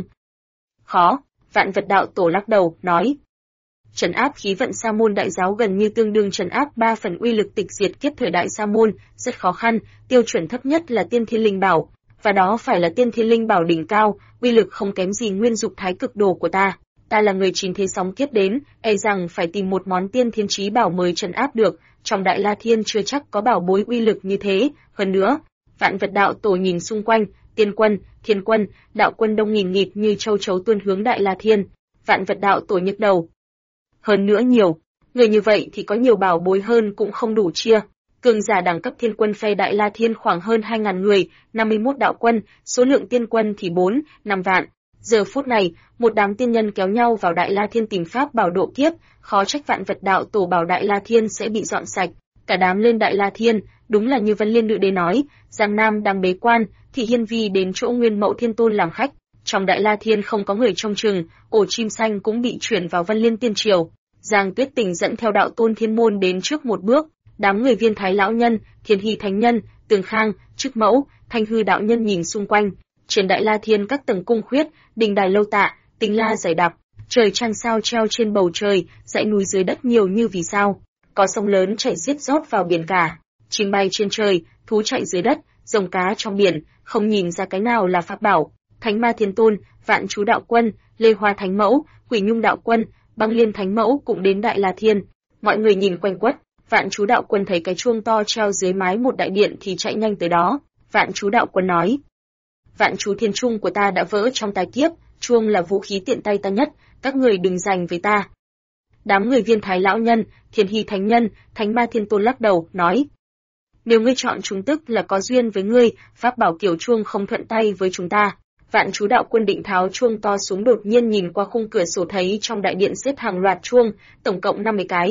Khó. Vạn Vật đạo tổ lắc đầu, nói: trấn áp khí vận Sa môn đại giáo gần như tương đương trấn áp 3 phần uy lực tịch diệt kiếp thời đại Sa môn, rất khó khăn, tiêu chuẩn thấp nhất là Tiên Thiên Linh Bảo, và đó phải là Tiên Thiên Linh Bảo đỉnh cao, uy lực không kém gì Nguyên Dục Thái Cực Đồ của ta. Ta là người chín thế sóng kiếp đến, e rằng phải tìm một món Tiên Thiên Chí Bảo mới trấn áp được, trong Đại La Thiên chưa chắc có bảo bối uy lực như thế, hơn nữa, Vạn Vật đạo tổ nhìn xung quanh, tiên quân, thiên quân, đạo quân đông nghìn nghịt như châu chấu tuôn hướng Đại La Thiên. Vạn Vật đạo tổ nhức đầu. Hơn nữa nhiều, người như vậy thì có nhiều bảo bối hơn cũng không đủ chia. Cường giả đẳng cấp thiên quân phe Đại La Thiên khoảng hơn 2.000 người, 51 đạo quân, số lượng tiên quân thì 4-5 vạn. Giờ phút này, một đám tiên nhân kéo nhau vào Đại La Thiên tìm pháp bảo độ kiếp, khó trách Vạn Vật đạo tổ bảo Đại La Thiên sẽ bị dọn sạch. Cả đám lên Đại La Thiên, đúng là như Vân Liên nữ đế nói, Giang Nam đang bế quan, thì Hiên Vi đến chỗ Nguyên Mẫu Thiên Tôn làm khách. Trong Đại La Thiên không có người trông chừng, ổ chim xanh cũng bị chuyển vào Vân Liên tiên triều. Giang Tuyết Tình dẫn theo đạo tôn thiên môn đến trước một bước, đám người Viên Thái lão nhân, Thiên Hy thánh nhân, Tường Khang, Trức Mẫu, Thanh Hư đạo nhân nhìn xung quanh. Trên Đại La Thiên các tầng cung khuyết, đình đài lâu tạ, tinh la dày đặc, trời trăng sao treo trên bầu trời, dãy núi dưới đất nhiều như vì sao. Có sông lớn chảy xiết rót vào biển cả, chim bay trên trời, thú chạy dưới đất, rồng cá trong biển, không nhìn ra cái nào là pháp bảo. Thánh Ma Thiên Tôn, Vạn Chú đạo quân, Lê Hoa thánh mẫu, Quỷ Nhung đạo quân, Băng Liên thánh mẫu cũng đến Đại La Thiên. Mọi người nhìn quanh quất, Vạn Chú đạo quân thấy cái chuông to treo dưới mái một đại điện thì chạy nhanh tới đó. Vạn Chú đạo quân nói: Vạn Chú thiên trung của ta đã vỡ trong tai kiếp, chuông là vũ khí tiện tay ta nhất, các người đừng giành với ta. Đám người Viên Thái lão nhân, Thiên Hy thánh nhân, Thánh Ma Thiên Tôn lắc đầu, nói: nếu ngươi chọn chúng tức là có duyên với ngươi, pháp bảo kiểu chuông không thuận tay với chúng ta. Vạn Chú đạo quân định tháo chuông to xuống, đột nhiên nhìn qua khung cửa sổ thấy trong đại điện xếp hàng loạt chuông, tổng cộng 50 cái.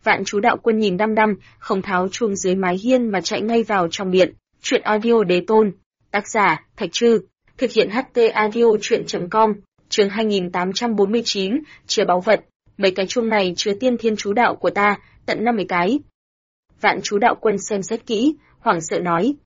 Vạn Chú Đạo Quân nhìn đăm đăm, không tháo chuông dưới mái hiên mà chạy ngay vào trong điện. Chuyện audio Đế Tôn. Tác giả, Thạch Trư. Thực hiện HT Audio Chuyện.com. Chương 2849, chứa báu vật. Mấy cái chuông này chứa tiên thiên chú đạo của ta, tận 50 cái. Vạn Chú Đạo Quân xem xét kỹ, hoảng sợ nói.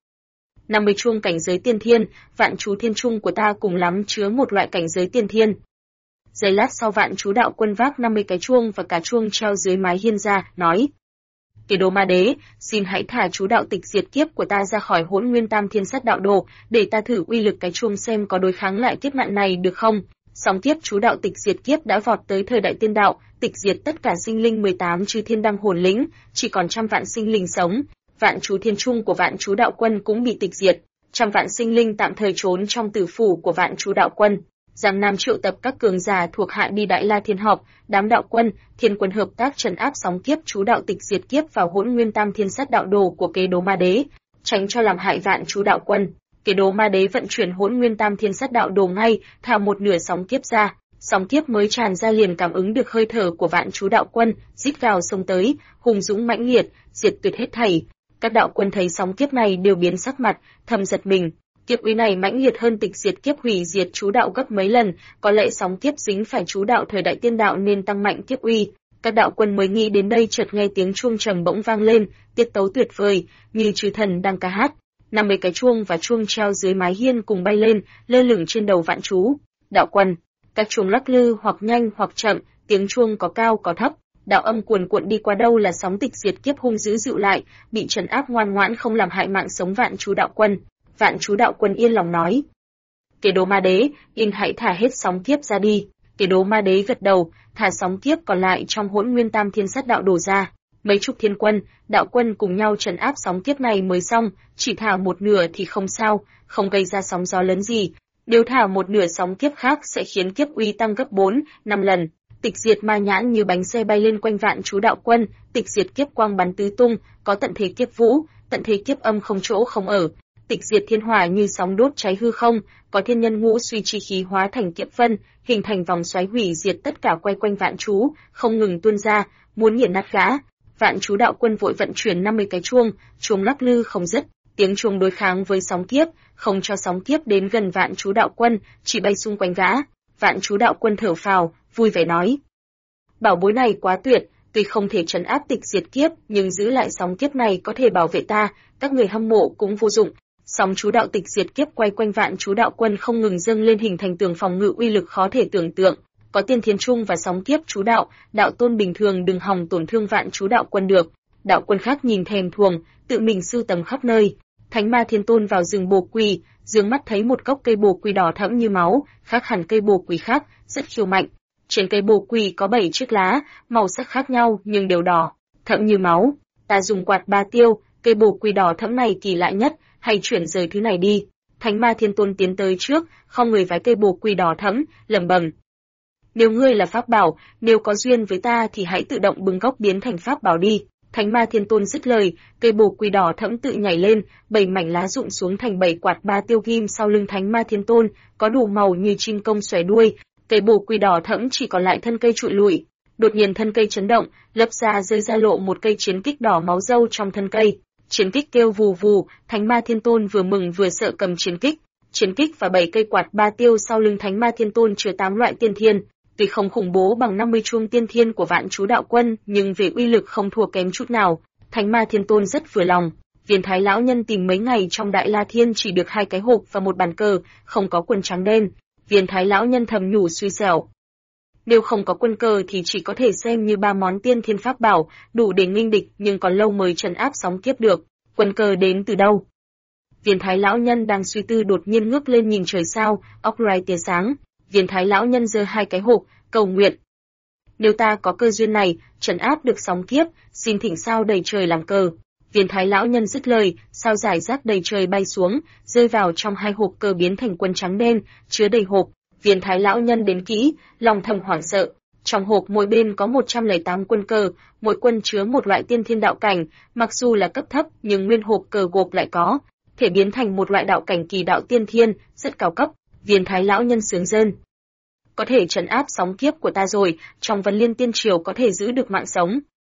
50 chuông cảnh giới tiên thiên, Vạn Chú Thiên Trung của ta cùng lắm chứa một loại cảnh giới tiên thiên. Giây lát sau Vạn Chú Đạo Quân vác 50 cái chuông và cả chuông treo dưới mái hiên ra, nói. Kẻ đồ ma đế, xin hãy thả chú đạo tịch diệt kiếp của ta ra khỏi Hỗn Nguyên Tam Thiên Sát Đạo Đồ, để ta thử uy lực cái chuông xem có đối kháng lại kiếp nạn này được không. Sóng kiếp chú đạo tịch diệt kiếp đã vọt tới thời đại tiên đạo, tịch diệt tất cả sinh linh 18 chư thiên đăng hồn lĩnh, chỉ còn trăm vạn sinh linh sống. Vạn Chú Thiên Trung của Vạn Chú Đạo Quân cũng bị tịch diệt, trăm vạn sinh linh tạm thời trốn trong tử phủ của Vạn Chú Đạo Quân. Giang Nam triệu tập các cường giả thuộc hạ đi Đại La Thiên họp, đám đạo quân, thiên quân hợp tác trấn áp sóng kiếp chú đạo tịch diệt kiếp vào Hỗn Nguyên Tam Thiên Sát Đạo Đồ của kế đố ma đế, tránh cho làm hại Vạn Chú Đạo Quân. Kế đố ma đế vận chuyển Hỗn Nguyên Tam Thiên Sát Đạo Đồ ngay, thả một nửa sóng kiếp ra, sóng kiếp mới tràn ra liền cảm ứng được hơi thở của Vạn Chú Đạo Quân, rít gào xông tới, hùng dũng mãnh liệt, diệt tuyệt hết thảy. Các đạo quân thấy sóng kiếp này đều biến sắc mặt, thầm giật mình. Kiếp uy này mãnh liệt hơn tịch diệt kiếp hủy diệt chú đạo gấp mấy lần, có lẽ sóng kiếp dính phải chú đạo thời đại tiên đạo nên tăng mạnh kiếp uy. Các đạo quân mới nghĩ đến đây chợt nghe tiếng chuông trầm bỗng vang lên, tiết tấu tuyệt vời, như chư thần đang ca hát. 50 cái chuông và chuông treo dưới mái hiên cùng bay lên, lơ lửng trên đầu Vạn Chú Đạo Quân. Các chuông lắc lư hoặc nhanh hoặc chậm, tiếng chuông có cao có thấp. Đạo âm cuồn cuộn đi qua đâu là sóng tịch diệt kiếp hung dữ dịu lại, bị trấn áp ngoan ngoãn không làm hại mạng sống Vạn Chú Đạo Quân. Vạn Chú Đạo Quân yên lòng nói. Kế đố ma đế, yên hãy thả hết sóng kiếp ra đi. Kế đố ma đế gật đầu, thả sóng kiếp còn lại trong Hỗn Nguyên Tam Thiên Sát Đạo Đồ ra. Mấy chục thiên quân, đạo quân cùng nhau trấn áp sóng kiếp này mới xong, chỉ thả một nửa thì không sao, không gây ra sóng gió lớn gì. Nếu thả một nửa sóng kiếp khác sẽ khiến kiếp uy tăng gấp 4, 5 lần. Tịch diệt ma nhãn như bánh xe bay lên quanh Vạn Chú Đạo Quân, tịch diệt kiếp quang bắn tứ tung, có tận thế kiếp vũ, tận thế kiếp âm không chỗ không ở. Tịch diệt thiên hỏa như sóng đốt cháy hư không, có thiên nhân ngũ suy chi khí hóa thành kiếp vân, hình thành vòng xoáy hủy diệt tất cả quay quanh Vạn Chú, không ngừng tuôn ra, muốn nghiền nát gã. Vạn Chú Đạo Quân vội vận chuyển 50 cái chuông, chuông lắc lư không dứt, tiếng chuông đối kháng với sóng kiếp, không cho sóng kiếp đến gần Vạn Chú Đạo Quân, chỉ bay xung quanh gã. Vạn Chú Đạo Quân thở phào, vui vẻ nói: bảo bối này quá tuyệt, tuy không thể trấn áp tịch diệt kiếp, nhưng giữ lại sóng kiếp này có thể bảo vệ ta, các người hâm mộ cũng vô dụng. Sóng chú đạo tịch diệt kiếp quay quanh Vạn Chú Đạo Quân không ngừng dâng lên hình thành tường phòng ngự uy lực khó thể tưởng tượng. Có tiên thiên trung và sóng kiếp chú đạo, đạo tôn bình thường đừng hòng tổn thương Vạn Chú Đạo Quân được. Đạo quân khác nhìn thèm thuồng, tự mình sưu tầm khắp nơi. Thánh Ma Thiên Tôn vào rừng bồ quỳ, dương mắt thấy một gốc cây bồ quỳ đỏ thẫm như máu, khác hẳn cây bồ quỳ khác, rất khiêu mạnh. Trên cây bồ quỳ có 7 chiếc lá, màu sắc khác nhau nhưng đều đỏ, thẫm như máu. Ta dùng quạt ba tiêu, cây bồ quỳ đỏ thẫm này kỳ lạ nhất, hay chuyển rời thứ này đi. Thánh Ma Thiên Tôn tiến tới trước, không người vái cây bồ quỳ đỏ thẫm, lẩm bẩm: nếu ngươi là pháp bảo, nếu có duyên với ta thì hãy tự động bừng gốc biến thành pháp bảo đi. Thánh Ma Thiên Tôn dứt lời, cây bồ quỳ đỏ thẫm tự nhảy lên, 7 mảnh lá rụng xuống thành 7 quạt ba tiêu ghim sau lưng Thánh Ma Thiên Tôn, có đủ màu như chim công xòe đuôi. Cây bồ quỳ đỏ thẫm chỉ còn lại thân cây trụi lùi. Đột nhiên thân cây chấn động, lấp ra rơi ra lộ một cây chiến kích đỏ máu dâu trong thân cây. Chiến kích kêu vù vù, Thánh Ma Thiên Tôn vừa mừng vừa sợ cầm chiến kích. Chiến kích và 7 cây quạt ba tiêu sau lưng Thánh Ma Thiên Tôn chứa 8 loại tiên thiên. Tuy không khủng bố bằng 50 chuông tiên thiên của Vạn Chú Đạo Quân, nhưng về uy lực không thua kém chút nào. Thánh Ma Thiên Tôn rất vừa lòng. Viên Thái lão nhân tìm mấy ngày trong Đại La Thiên chỉ được 2 cái hộp và một bàn cờ, không có quần trắng đen. Viên Thái lão nhân thầm nhủ suy xẻo. Nếu không có quân cờ thì chỉ có thể xem như 3 món tiên thiên pháp bảo, đủ để nghênh địch, nhưng còn lâu mới trấn áp sóng kiếp được. Quân cờ đến từ đâu? Viên Thái lão nhân đang suy tư đột nhiên ngước lên nhìn trời sao, óc rai tia sáng. Viên Thái lão nhân giơ 2 cái hộp, cầu nguyện: nếu ta có cơ duyên này, trấn áp được sóng kiếp, xin thỉnh sao đầy trời làm cờ. Viên Thái lão nhân dứt lời, sao giải rác đầy trời bay xuống, rơi vào trong 2 hộp cờ biến thành quân trắng đen, chứa đầy hộp. Viên Thái lão nhân đến kỹ, lòng thầm hoảng sợ. Trong hộp mỗi bên có 108 quân cờ, mỗi quân chứa một loại tiên thiên đạo cảnh, mặc dù là cấp thấp nhưng nguyên hộp cờ gộp lại có thể biến thành một loại đạo cảnh kỳ đạo tiên thiên, rất cao cấp. Viên Thái lão nhân sướng rơn. Có thể trấn áp sóng kiếp của ta rồi, trong Vân Liên Tiên Triều có thể giữ được mạng sống.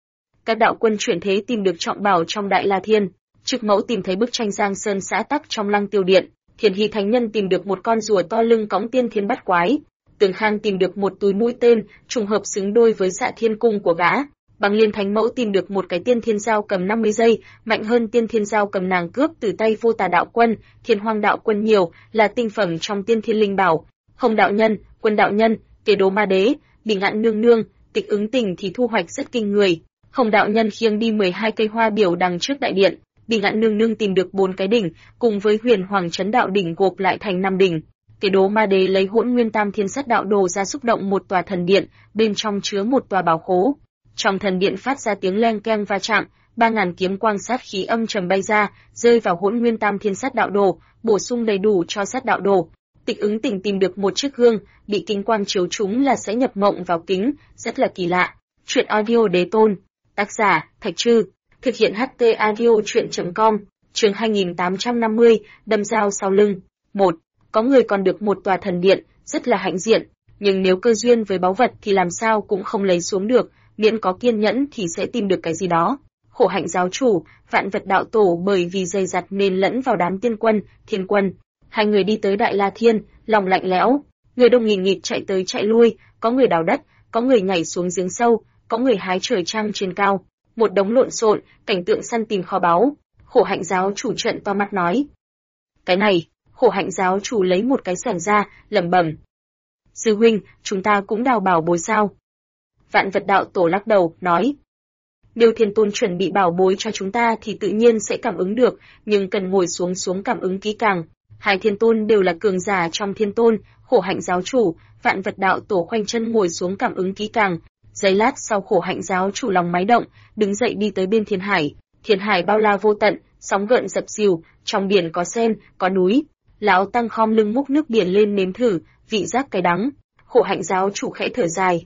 Các đạo quân chuyển thế tìm được trọng bảo trong Đại La Thiên. Trực Mẫu tìm thấy bức tranh Giang Sơn xã tắc trong Lăng Tiêu Điện. Thiền Hy Thánh Nhân tìm được một con rùa to lưng cõng tiên thiên bắt quái. Tường Khang tìm được một túi mũi tên, trùng hợp xứng đôi với Dạ Thiên cung của gã. Bằng Liên Thánh Mẫu tìm được một cái tiên thiên giao cầm 50 giây, mạnh hơn tiên thiên giao cầm nàng cướp từ tay Vô Tà đạo quân, Thiên Hoang đạo quân nhiều, là tinh phẩm trong tiên thiên linh bảo. Hồng đạo nhân, Quân đạo nhân, Kế Đố Ma Đế, Bỉ Ngạn nương nương, Tịch Ứng Tình thì thu hoạch rất kinh người. Hồng đạo nhân khiêng đi 12 cây hoa biểu đằng trước đại điện, Bỉ Ngạn nương nương tìm được 4 cái đỉnh, cùng với Huyền Hoàng Trấn đạo đỉnh gộp lại thành 5 đỉnh. Kế Đố Ma Đế lấy Hỗn Nguyên Tam Thiên Sắt đạo đồ ra xúc động một tòa thần điện, bên trong chứa một tòa bảo khố. Trong thần điện phát ra tiếng leng keng va chạm, 3000 kiếm quang sát khí âm trầm bay ra, rơi vào Hỗn Nguyên Tam Thiên Sắt đạo đồ, bổ sung đầy đủ cho sắt đạo đồ. Tịch Ứng Tình tìm được một chiếc gương, bị kính quang chiếu trúng là sẽ nhập mộng vào kính, rất là kỳ lạ. Truyện audio Đế Tôn, tác giả Thạch Trư, thực hiện HT audio truyện.com, chương 2850, đâm dao sau lưng. 1. Có người còn được một tòa thần điện, rất là hãnh diện, nhưng nếu cơ duyên với báu vật thì làm sao cũng không lấy xuống được, miễn có kiên nhẫn thì sẽ tìm được cái gì đó. Khổ Hạnh giáo chủ, Vạn Vật đạo tổ bởi vì dày dặt nên lẫn vào đám tiên quân, thiên quân. Hai người đi tới Đại La Thiên, lòng lạnh lẽo, người đông nghìn nghịt chạy tới chạy lui, có người đào đất, có người nhảy xuống giếng sâu, có người hái trời trăng trên cao. Một đống lộn xộn, cảnh tượng săn tìm kho báu. Khổ Hạnh giáo chủ trợn to mắt nói: "Cái này." Khổ Hạnh giáo chủ lấy một cái xẻng ra, lẩm bẩm: "Sư huynh, chúng ta cũng đào bảo bối sao?" Vạn Vật đạo tổ lắc đầu, nói: "Nếu Thiên Tôn chuẩn bị bảo bối cho chúng ta thì tự nhiên sẽ cảm ứng được, nhưng cần ngồi xuống cảm ứng kỹ càng. Hai Thiên Tôn đều là cường giả trong Thiên Tôn." Khổ Hạnh giáo chủ, Vạn Vật đạo tổ khoanh chân ngồi xuống cảm ứng kỹ càng. Giây lát sau Khổ Hạnh giáo chủ lòng máy động, đứng dậy đi tới bên Thiên Hải. Thiên Hải bao la vô tận, sóng gợn dập dìu, trong biển có sen, có núi. Lão tăng khom lưng múc nước biển lên nếm thử, vị giác cái đắng. Khổ Hạnh giáo chủ khẽ thở dài: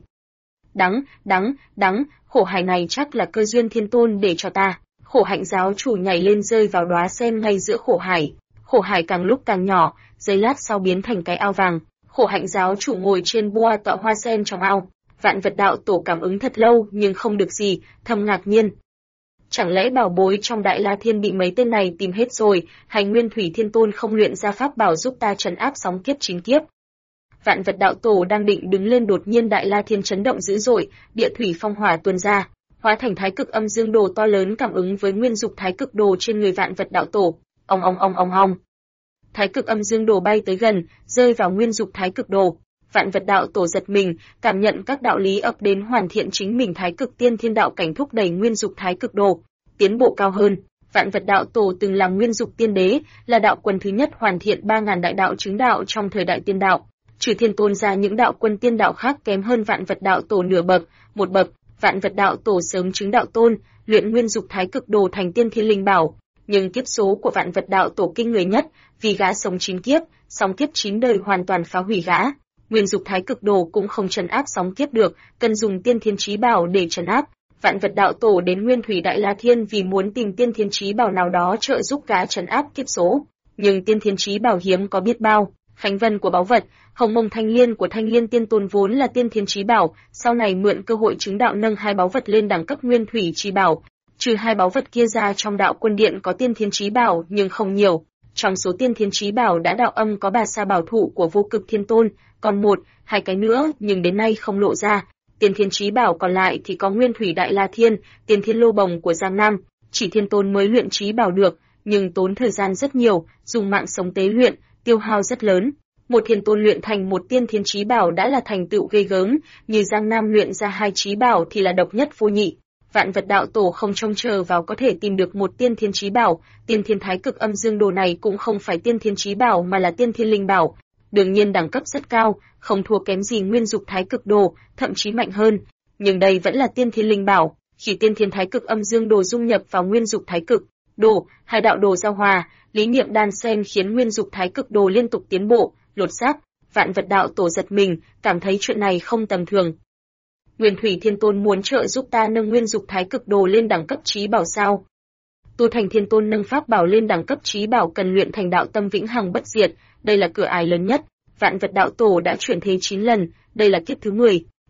Đắng, khổ hải này chắc là cơ duyên Thiên Tôn để cho ta." Khổ Hạnh giáo chủ nhảy lên rơi vào đóa sen ngay giữa khổ hải. Khổ hải càng lúc càng nhỏ, giây lát sau biến thành cái ao vàng. Khổ Hạnh giáo chủ ngồi trên boa tọa hoa sen trong ao. Vạn Vật đạo tổ cảm ứng thật lâu nhưng không được gì, thầm ngạc nhiên. Chẳng lẽ bảo bối trong Đại La Thiên bị mấy tên này tìm hết rồi, hay Nguyên Thủy Thiên Tôn không luyện ra pháp bảo giúp ta trấn áp sóng kiếp 9 kiếp? Vạn Vật đạo tổ đang định đứng lên, đột nhiên Đại La Thiên chấn động dữ dội, địa thủy phong hỏa tuôn ra, hóa thành Thái Cực Âm Dương Đồ to lớn cảm ứng với nguyên dục Thái Cực Đồ trên người Vạn Vật đạo tổ. Ong. Thái Cực Âm Dương Đồ bay tới gần, rơi vào nguyên dục Thái Cực Đồ. Vạn Vật đạo tổ giật mình, cảm nhận các đạo lý ập đến hoàn thiện chính mình. Thái Cực Tiên Thiên đạo cảnh thúc đẩy nguyên dục Thái Cực Đồ tiến bộ cao hơn. Vạn Vật đạo tổ từng làm nguyên dục tiên đế, là đạo quân thứ nhất hoàn thiện 3000 đại đạo chứng đạo trong thời đại tiên đạo. Trừ Thiên Tôn ra, những đạo quân tiên đạo khác kém hơn Vạn Vật đạo tổ nửa bậc, một bậc. Vạn Vật đạo tổ sớm chứng đạo tôn, luyện nguyên dục Thái Cực Đồ thành tiên thiên linh bảo, nhưng kiếp số của Vạn Vật đạo tổ kinh người nhất, vì gã sống 9 kiếp, sóng kiếp 9 đời hoàn toàn phá hủy gã. Nguyên dục Thái Cực Đồ cũng không trấn áp sóng kiếp được, cần dùng tiên thiên chí bảo để trấn áp. Vạn Vật đạo tổ đến Nguyên Thủy Đại La Thiên vì muốn tìm tiên thiên chí bảo nào đó trợ giúp gã trấn áp kiếp số, nhưng tiên thiên chí bảo hiếm có biết bao. Khánh vân của báu vật, Hồng Mông Thanh Liên của Thanh Liên Tiên Tôn vốn là tiên thiên chí bảo, sau này mượn cơ hội chứng đạo nâng hai báu vật lên đẳng cấp Nguyên Thủy chí bảo. Trừ hai báu vật kia ra, trong đạo quân điện có tiên thiên chí bảo nhưng không nhiều. Trong số tiên thiên chí bảo đã đạo âm có Bà Sa bảo thụ của Vô Cực Thiên Tôn, còn 1-2 cái nữa nhưng đến nay không lộ ra. Tiên thiên chí bảo còn lại thì có Nguyên Thủy Đại La Thiên, Tiên Thiên Lô Bồng của Giang Nam, chỉ Thiên Tôn mới luyện chí bảo được, nhưng tốn thời gian rất nhiều, dùng mạng sống tế luyện, tiêu hao rất lớn. Một Thiên Tôn luyện thành một tiên thiên chí bảo đã là thành tựu ghê gớm, như Giang Nam luyện ra 2 chí bảo thì là độc nhất vô nhị. Vạn Vật đạo tổ không trông chờ vào có thể tìm được một tiên thiên chí bảo, tiên thiên Thái Cực Âm Dương Đồ này cũng không phải tiên thiên chí bảo mà là tiên thiên linh bảo. Đương nhiên đẳng cấp rất cao, không thua kém gì Nguyên dục Thái Cực Đồ, thậm chí mạnh hơn, nhưng đây vẫn là tiên thiên linh bảo. Khi tiên thiên Thái Cực Âm Dương Đồ dung nhập vào Nguyên dục Thái Cực Đồ, hai đạo đồ giao hòa, lý niệm đan xen khiến Nguyên dục Thái Cực Đồ liên tục tiến bộ, lột xác. Vạn Vật đạo tổ giật mình, cảm thấy chuyện này không tầm thường. Nguyên Thủy Thiên Tôn muốn trợ giúp ta nâng Nguyên dục Thái Cực Đồ lên đẳng cấp chí bảo sao? Tu thành Thiên Tôn nâng pháp bảo lên đẳng cấp chí bảo cần luyện thành đạo tâm vĩnh hằng bất diệt, đây là cửa ải lớn nhất. Vạn Vật đạo tổ đã chuyển thế 9 lần, đây là kiếp thứ 10.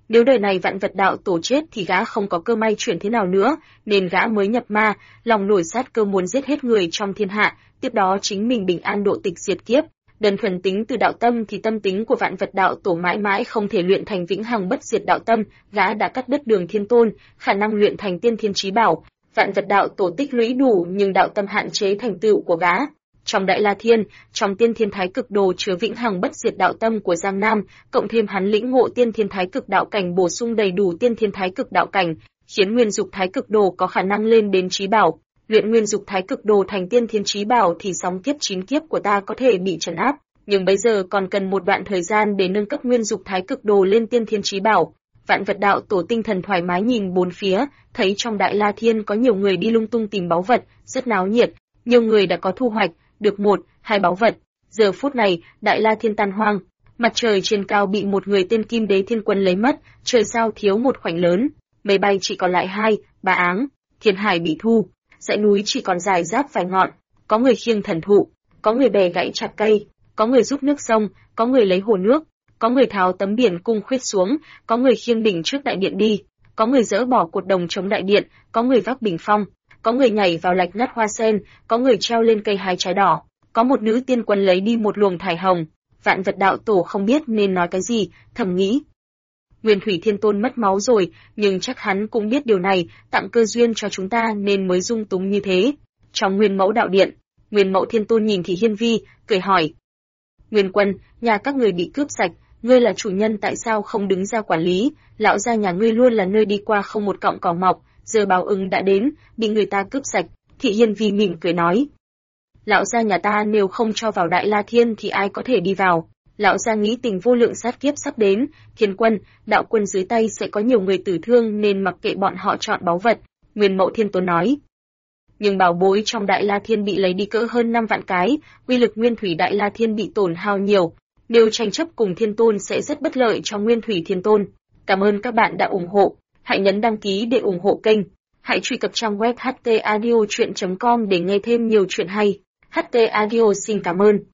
Nếu đời này vạn vật đạo tổ chết thì gã không có cơ may chuyển thế nào nữa, nên gã mới nhập ma, lòng nổi sát cơ muốn giết hết người trong thiên hạ, tiếp đó chính mình bình an độ tịch diệt kiếp. Đơn thuần tính từ đạo tâm thì tâm tính của vạn vật đạo tổ mãi mãi không thể luyện thành vĩnh hằng bất diệt đạo tâm, gã đã cắt đứt đường thiên tôn, khả năng luyện thành tiên thiên chí bảo. Vạn vật đạo tổ tích lũy đủ nhưng đạo tâm hạn chế thành tựu của gã. Trong Đại La Thiên, trong Tiên Thiên Thái Cực Đồ chứa vĩnh hằng bất diệt đạo tâm của Giang Nam, cộng thêm hắn lĩnh ngộ Tiên Thiên Thái Cực đạo cảnh bổ sung đầy đủ Tiên Thiên Thái Cực đạo cảnh, khiến Nguyên Dục Thái Cực Đồ có khả năng lên đến chí bảo. Luyện Nguyên Dục Thái Cực Đồ thành Tiên Thiên chí bảo thì sóng kiếp 9 kiếp của ta có thể bị trấn áp, nhưng bây giờ còn cần một đoạn thời gian để nâng cấp Nguyên Dục Thái Cực Đồ lên Tiên Thiên chí bảo. Vạn vật đạo tổ tinh thần thoải mái nhìn bốn phía, thấy trong Đại La Thiên có nhiều người đi lung tung tìm báu vật, rất náo nhiệt, nhiều người đã có thu hoạch được 1, 2 báu vật. Giờ phút này, Đại La Thiên tan hoang, mặt trời trên cao bị một người tên Kim Đế Thiên Quân lấy mất, trời sao thiếu một khoảnh lớn, mây bay chỉ còn lại 2, 3 áng, thiên hải bị thu, dãy núi chỉ còn dài rác vài ngọn, có người khiêng thần thụ, có người bẻ gãy chặt cây, có người giúp nước sông, có người lấy hồ nước, có người tháo tấm biển cung khuyết xuống, có người khiêng đỉnh trước đại điện đi, có người dỡ bỏ cột đồng chống đại điện, có người vác bình phong, có người nhảy vào lạch nát hoa sen, có người treo lên cây hái trái đỏ, có một nữ tiên quân lấy đi một luồng thải hồng. Vạn vật đạo tổ không biết nên nói cái gì, thầm nghĩ. Nguyên Thủy Thiên Tôn mất máu rồi, nhưng chắc hắn cũng biết điều này, tặng cơ duyên cho chúng ta nên mới dung túng như thế. Trong Nguyên Mẫu đạo điện, Nguyên Mẫu Thiên Tôn nhìn Thị Hiên Vi, cười hỏi. Nguyên Quân, nhà các người bị cướp sạch, ngươi là chủ nhân tại sao không đứng ra quản lý, lão gia nhà ngươi luôn là nơi đi qua không một cọng cỏ mọc, giờ báo ứng đã đến, bị người ta cướp sạch. Thị Hiên Vi mỉm cười nói. Lão gia nhà ta nếu không cho vào Đại La Thiên thì ai có thể đi vào. Lão gia nghĩ tình vô lượng sát kiếp sắp đến, Thiên Quân, đạo quân dưới tay sẽ có nhiều người tử thương nên mặc kệ bọn họ chọn báu vật, Nguyên Mẫu Thiên Tôn nói. Nhưng bảo bối trong Đại La Thiên bị lấy đi cỡ hơn 5 vạn cái, uy lực Nguyên Thủy Đại La Thiên bị tổn hao nhiều, nếu tranh chấp cùng Thiên Tôn sẽ rất bất lợi cho Nguyên Thủy Thiên Tôn. Cảm ơn các bạn đã ủng hộ, hãy nhấn đăng ký để ủng hộ kênh, hãy truy cập trang web htaudio.com để nghe thêm nhiều chuyện hay. HT Audio xin cảm ơn.